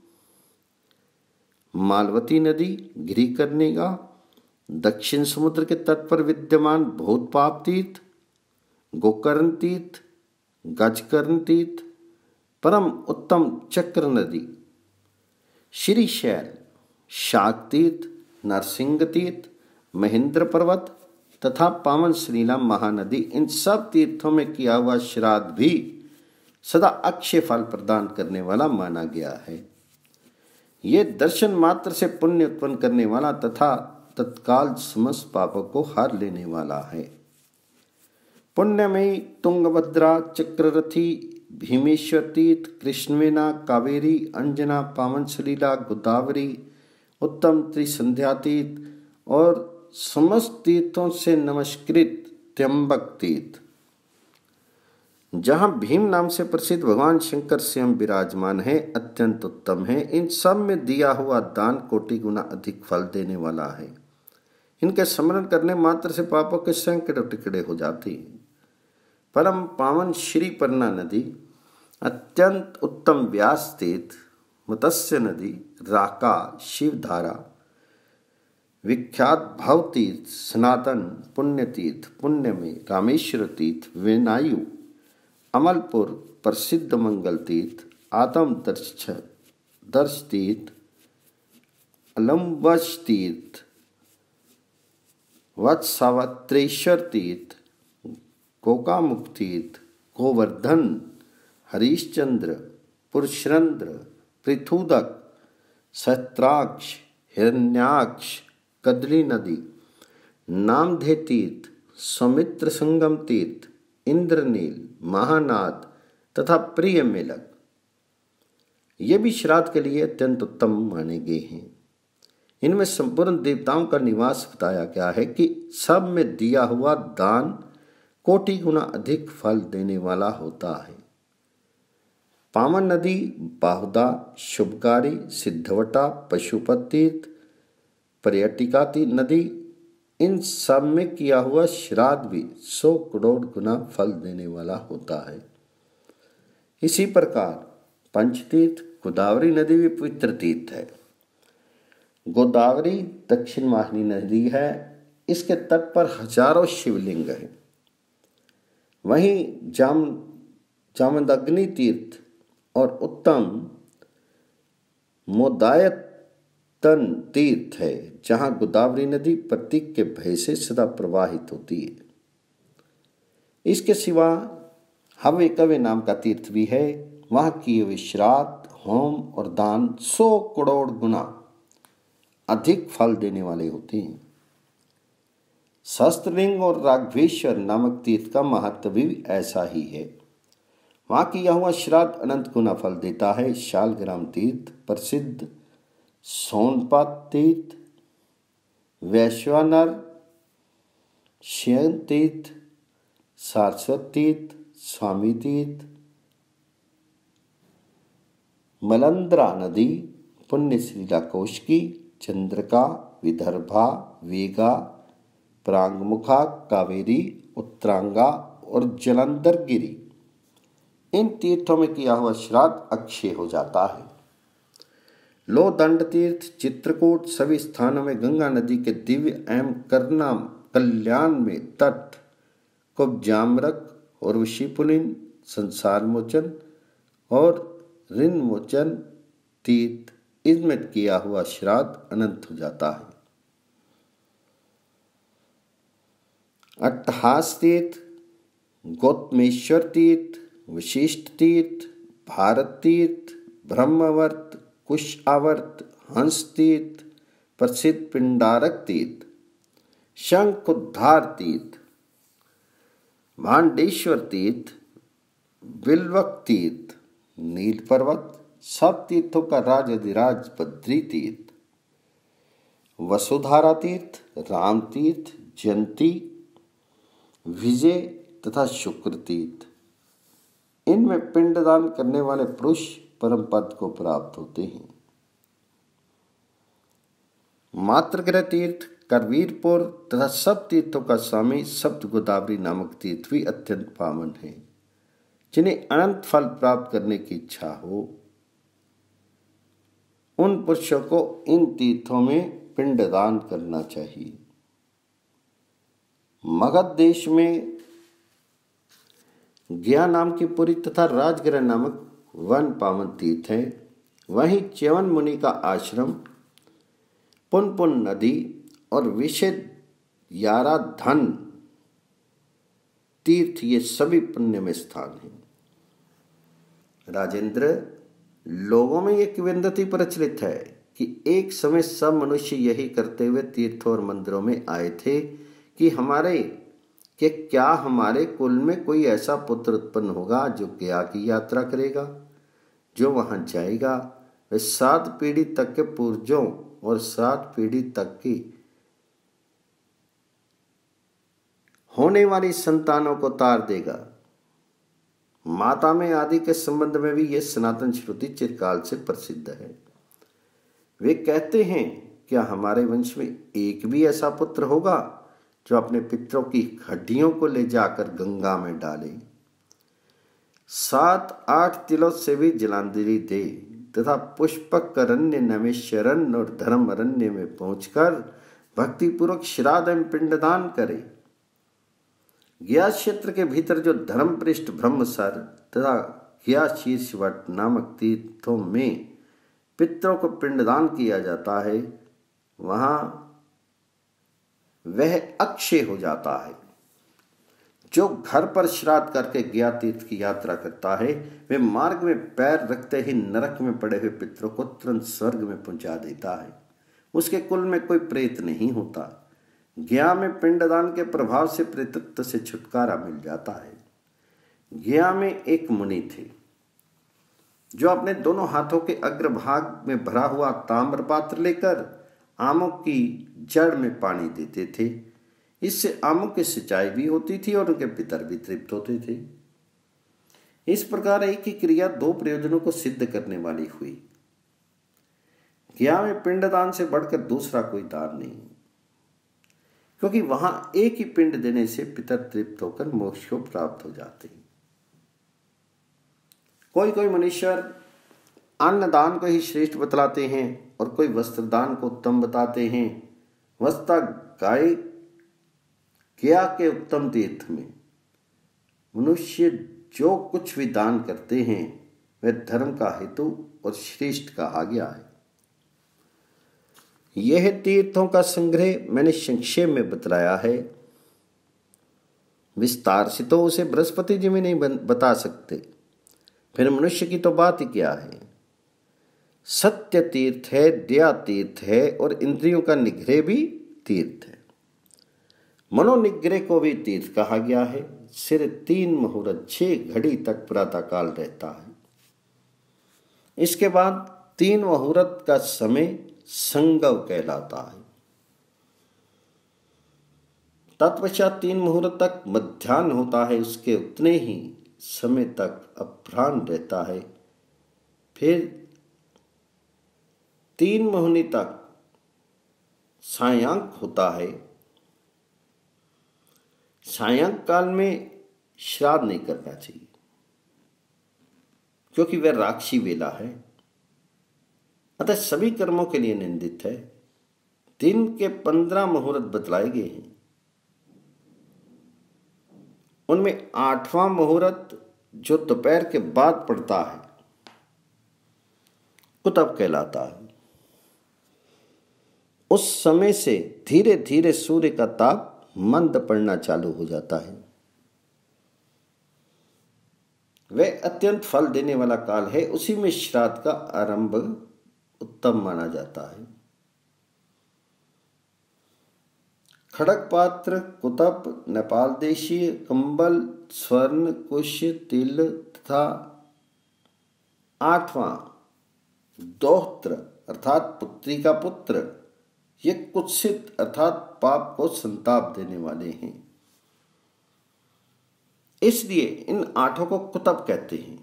मालवती नदी, गिरिकर्णिका, दक्षिण समुद्र के तट पर विद्यमान भूतपाप तीर्थ, गोकर्ण तीर्थ, गजकर्ण तीर्थ, परम उत्तम चक्र नदी, श्रीशैल, शाक तीर्थ, नरसिंह तीर्थ, महेंद्र पर्वत तथा पावन श्रीला महानदी, इन सब तीर्थों में किया हुआ श्राद्ध भी सदा अक्षय फल प्रदान करने वाला माना गया है। ये दर्शन मात्र से पुण्य उत्पन्न करने वाला तथा तत्काल समस्त पापों को हर लेने वाला है। पुण्यमयी तुंगभद्रा, चक्ररथी, भीमेश्वर तीर्थ, कृष्णवेना, कावेरी, अंजना, पावन सलीला, गोदावरी, उत्तम त्रिसंध्या तीर्थ और समस्त तीर्थों से नमस्कृत त्र्यंबक तीर्थ, जहां भीम नाम से प्रसिद्ध भगवान शंकर स्वयं विराजमान है, अत्यंत उत्तम है। इन सब में दिया हुआ दान कोटि गुना अधिक फल देने वाला है। इनके स्मरण करने मात्र से पापों के सैकड़ों टुकड़े हो जाते हैं। परम पावन श्री परना नदी, अत्यंत उत्तम व्यास तीर्थ, मत्स्य नदी, राका, शिवधारा, विख्यात भव तीर्थ, सनातन पुण्य तीर्थ, पुण्य में रामेश्वर तीर्थ, वेनायु, अमलपुर प्रसिद्ध मंगल तीर्थ, आत्म दर्श दर्श तीर्थ, अलम्बश तीर्थ, वत्सावत्रेश्वर तीर्थ, गोकामुख तीर्थ, गोवर्धन, हरिश्चंद्र, पुरुषरंद्र, पृथुदक, सहस्त्राक्ष, हिरण्याक्ष, कदली नदी, नामधे तीर्थ, सौमित्र संगम तीर्थ, इंद्रनील, महानाद तथा प्रिय मेलक, ये भी श्राद्ध के लिए अत्यंत उत्तम माने गए हैं। इनमें संपूर्ण देवताओं का निवास बताया गया है कि सब में दिया हुआ दान कोटि गुना अधिक फल देने वाला होता है। पावन नदी बाहुदा, शुभकारी, सिद्धवटा, पशुपत तीर्थ, पर्यटिका नदी, इन सब में किया हुआ श्राद्ध भी सौ करोड़ गुना फल देने वाला होता है। इसी प्रकार पंचतीर्थ, गोदावरी नदी भी पवित्र तीर्थ है। गोदावरी दक्षिण वाहिनी नदी है। इसके तट पर हजारों शिवलिंग हैं। वहीं जाम जामदग्नि तीर्थ और उत्तम मोदायतन तीर्थ है, जहां गोदावरी नदी प्रतीक के भय से सदा प्रवाहित होती है। इसके सिवा हवे कवे नाम का तीर्थ भी है। वहां किए हुए श्राद्ध, होम और दान सौ करोड़ गुना अधिक फल देने वाले होते हैं। सहस्त्रलिंग और राघवेश्वर नामक तीर्थ का महत्व भी ऐसा ही है। वहाँ की यह श्राद्ध अनंत गुना फल देता है। शालग्राम तीर्थ प्रसिद्ध, सोनपात तीर्थ, वैश्वानर, शयन तीर्थ, सारस्वत तीर्थ, स्वामी तीर्थ, मलंद्रा नदी, पुण्यश्रीला कोशकी, चंद्रका, विदर्भा, वेगा, प्रांगमुखा, कावेरी, उत्तरांगा और जलंधर गिरी, इन तीर्थों में किया हुआ श्राद्ध अक्षय हो जाता है। लोदंड तीर्थ, चित्रकूट सभी स्थानों में गंगा नदी के दिव्य एवं करना कल्याण में तट, कुब्जामरक और ऋषिपुलिन, संसार मोचन और ऋण मोचन तीर्थ, इनमें किया हुआ श्राद्ध अनंत हो जाता है। अट्टहास तीर्थ, गौतमेश्वर तीर्थ, वशिष्ठ तीर्थ, भारत तीर्थ, ब्रह्मवर्त, कुशावर्त, हंस तीर्थ, प्रसिद्ध पिंडारक तीर्थ, शंखुद्धार तीर्थ, भांडेश्वर तीर्थ, बिल्वक तीर्थ, नील पर्वत, सब तीर्थों का राज अधिराज बद्री तीर्थ, वसुधारा तीर्थ, राम तीर्थ, जयंती, विजय तथा शुक्र तीर्थ, इनमें पिंडदान करने वाले पुरुष परम पद को प्राप्त होते हैं। मातृगृह तीर्थ, करवीरपुर तथा सब तीर्थों का स्वामी सप्त गोदावरी नामक तीर्थ भी अत्यंत पावन है। जिन्हें अनंत फल प्राप्त करने की इच्छा हो, उन पुरुषों को इन तीर्थों में पिंडदान करना चाहिए। मगध देश में गया नाम की पुरी तथा राजगृह नामक वन पावन तीर्थ है। वहीं च्यवन मुनि का आश्रम, पुनपुन नदी और विशेद यारा धन तीर्थ, ये सभी पुण्य में स्थान हैं। राजेंद्र, लोगों में यह किंवदंती प्रचलित है कि एक समय सब मनुष्य यही करते हुए तीर्थों और मंदिरों में आए थे कि हमारे कि क्या हमारे कुल में कोई ऐसा पुत्र उत्पन्न होगा जो गया की यात्रा करेगा। जो वहां जाएगा वह सात पीढ़ी तक के पूर्वजों और सात पीढ़ी तक की होने वाली संतानों को तार देगा। माता में आदि के संबंध में भी यह सनातन श्रुति चिरकाल से प्रसिद्ध है। वे कहते हैं, क्या हमारे वंश में एक भी ऐसा पुत्र होगा जो अपने पितरों की हड्डियों को ले जाकर गंगा में डाले, सात आठ तिलों से भी जलांजलि दे तथा पुष्पक अरण्य नमेश्वरन और धर्म अरण्य में पहुंचकर भक्तिपूर्वक श्राद्ध एवं पिंडदान करे। गया क्षेत्र के भीतर जो धर्म पृष्ठ ब्रह्मसर तथा गया शीर्षवट नामक तीर्थों में पितरों को पिंडदान किया जाता है, वहां वह अक्षय हो जाता है। जो घर पर श्राद्ध करके गया तीर्थ की यात्रा करता है, वे मार्ग में पैर रखते ही नरक में पड़े हुए पितरों को तुरंत स्वर्ग में पहुंचा देता है। उसके कुल में कोई प्रेत नहीं होता। गया में पिंडदान के प्रभाव से प्रेतत्व से छुटकारा मिल जाता है। गया में एक मुनि थे जो अपने दोनों हाथों के अग्रभाग में भरा हुआ ताम्र पात्र लेकर आमों की जड़ में पानी देते थे। इससे आमों की सिंचाई भी होती थी और उनके पितर भी तृप्त होते थे। इस प्रकार एक ही क्रिया दो प्रयोजनों को सिद्ध करने वाली हुई। गया में पिंडदान से बढ़कर दूसरा कोई दान नहीं, क्योंकि वहां एक ही पिंड देने से पितर तृप्त होकर मोक्ष को प्राप्त हो जाते हैं। कोई कोई मनुष्य अन्नदान को ही श्रेष्ठ बतलाते हैं और कोई वस्त्रदान को उत्तम बताते हैं। वस्ता गाय गया के उत्तम तीर्थ में मनुष्य जो कुछ भी दान करते हैं वह धर्म का हेतु और श्रेष्ठ कहा गया है। यह तीर्थों का संग्रह मैंने संक्षेप में बतलाया है। विस्तार से तो उसे बृहस्पति जी में नहीं बता सकते, फिर मनुष्य की तो बात ही क्या है। सत्य तीर्थ है, दया तीर्थ है और इंद्रियों का निग्रह भी तीर्थ है। मनोनिग्रह को भी तीर्थ कहा गया है। सिर तीन मुहूर्त छह घड़ी तक प्रातःकाल रहता है। इसके बाद तीन मुहूर्त का समय संगव कहलाता है। तत्पश्चात तीन मुहूर्त तक मध्याह्न होता है, उसके उतने ही समय तक अपराह्न रहता है। फिर तीन मुहूर्त तक सायंक होता है। सायंक काल में श्राद्ध नहीं करना चाहिए, क्योंकि वह राक्षसी वेला है, अतः सभी कर्मों के लिए निंदित है। दिन के पंद्रह मुहूर्त बतलाए गए हैं, उनमें आठवां मुहूर्त जो दोपहर के बाद पड़ता है कुतप कहलाता है। उस समय से धीरे धीरे सूर्य का ताप मंद पड़ना चालू हो जाता है। वह अत्यंत फल देने वाला काल है। उसी में श्राद्ध का आरंभ उत्तम माना जाता है। खड़क पात्र, कुतप, नेपाल देशीय, कंबल, स्वर्ण, कुश, तिल तथा आठवां दोहत्र अर्थात पुत्री का पुत्र, ये कुत्सित अर्थात पाप को संताप देने वाले हैं। इसलिए इन आठों को कुतप कहते हैं।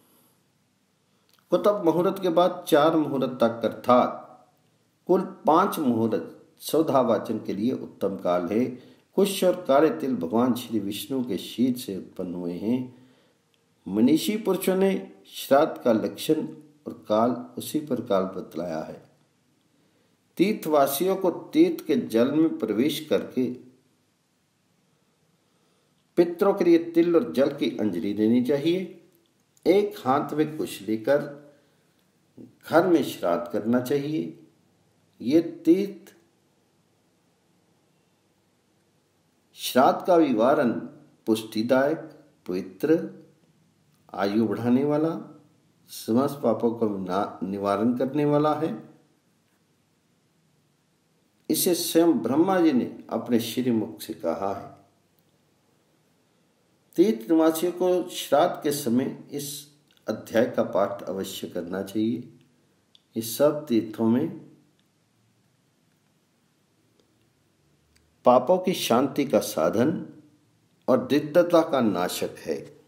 कुतप मुहूर्त के बाद चार मुहूर्त तक अर्थात कुल पांच मुहूर्त सौधावाचन के लिए उत्तम काल है। कुश और काले तिल भगवान श्री विष्णु के शीर से उत्पन्न हुए हैं। मनीषी पुरुषों ने श्राद्ध का लक्षण और काल उसी प्रकार बतलाया है। तीर्थवासियों को तीर्थ के जल में प्रवेश करके पितरों के लिए तिल और जल की अंजलि देनी चाहिए। एक हाथ में कुश लेकर घर में श्राद्ध करना चाहिए। ये तीर्थ श्राद्ध का विवरण पुष्टिदायक, पवित्र, आयु बढ़ाने वाला, समस्त पापों का निवारण करने वाला है। इसे स्वयं ब्रह्मा जी ने अपने श्रीमुख से कहा है। तीर्थ निवासियों को श्राद्ध के समय इस अध्याय का पाठ अवश्य करना चाहिए। इस सब तीर्थों में पापों की शांति का साधन और दरिद्रता का नाशक है।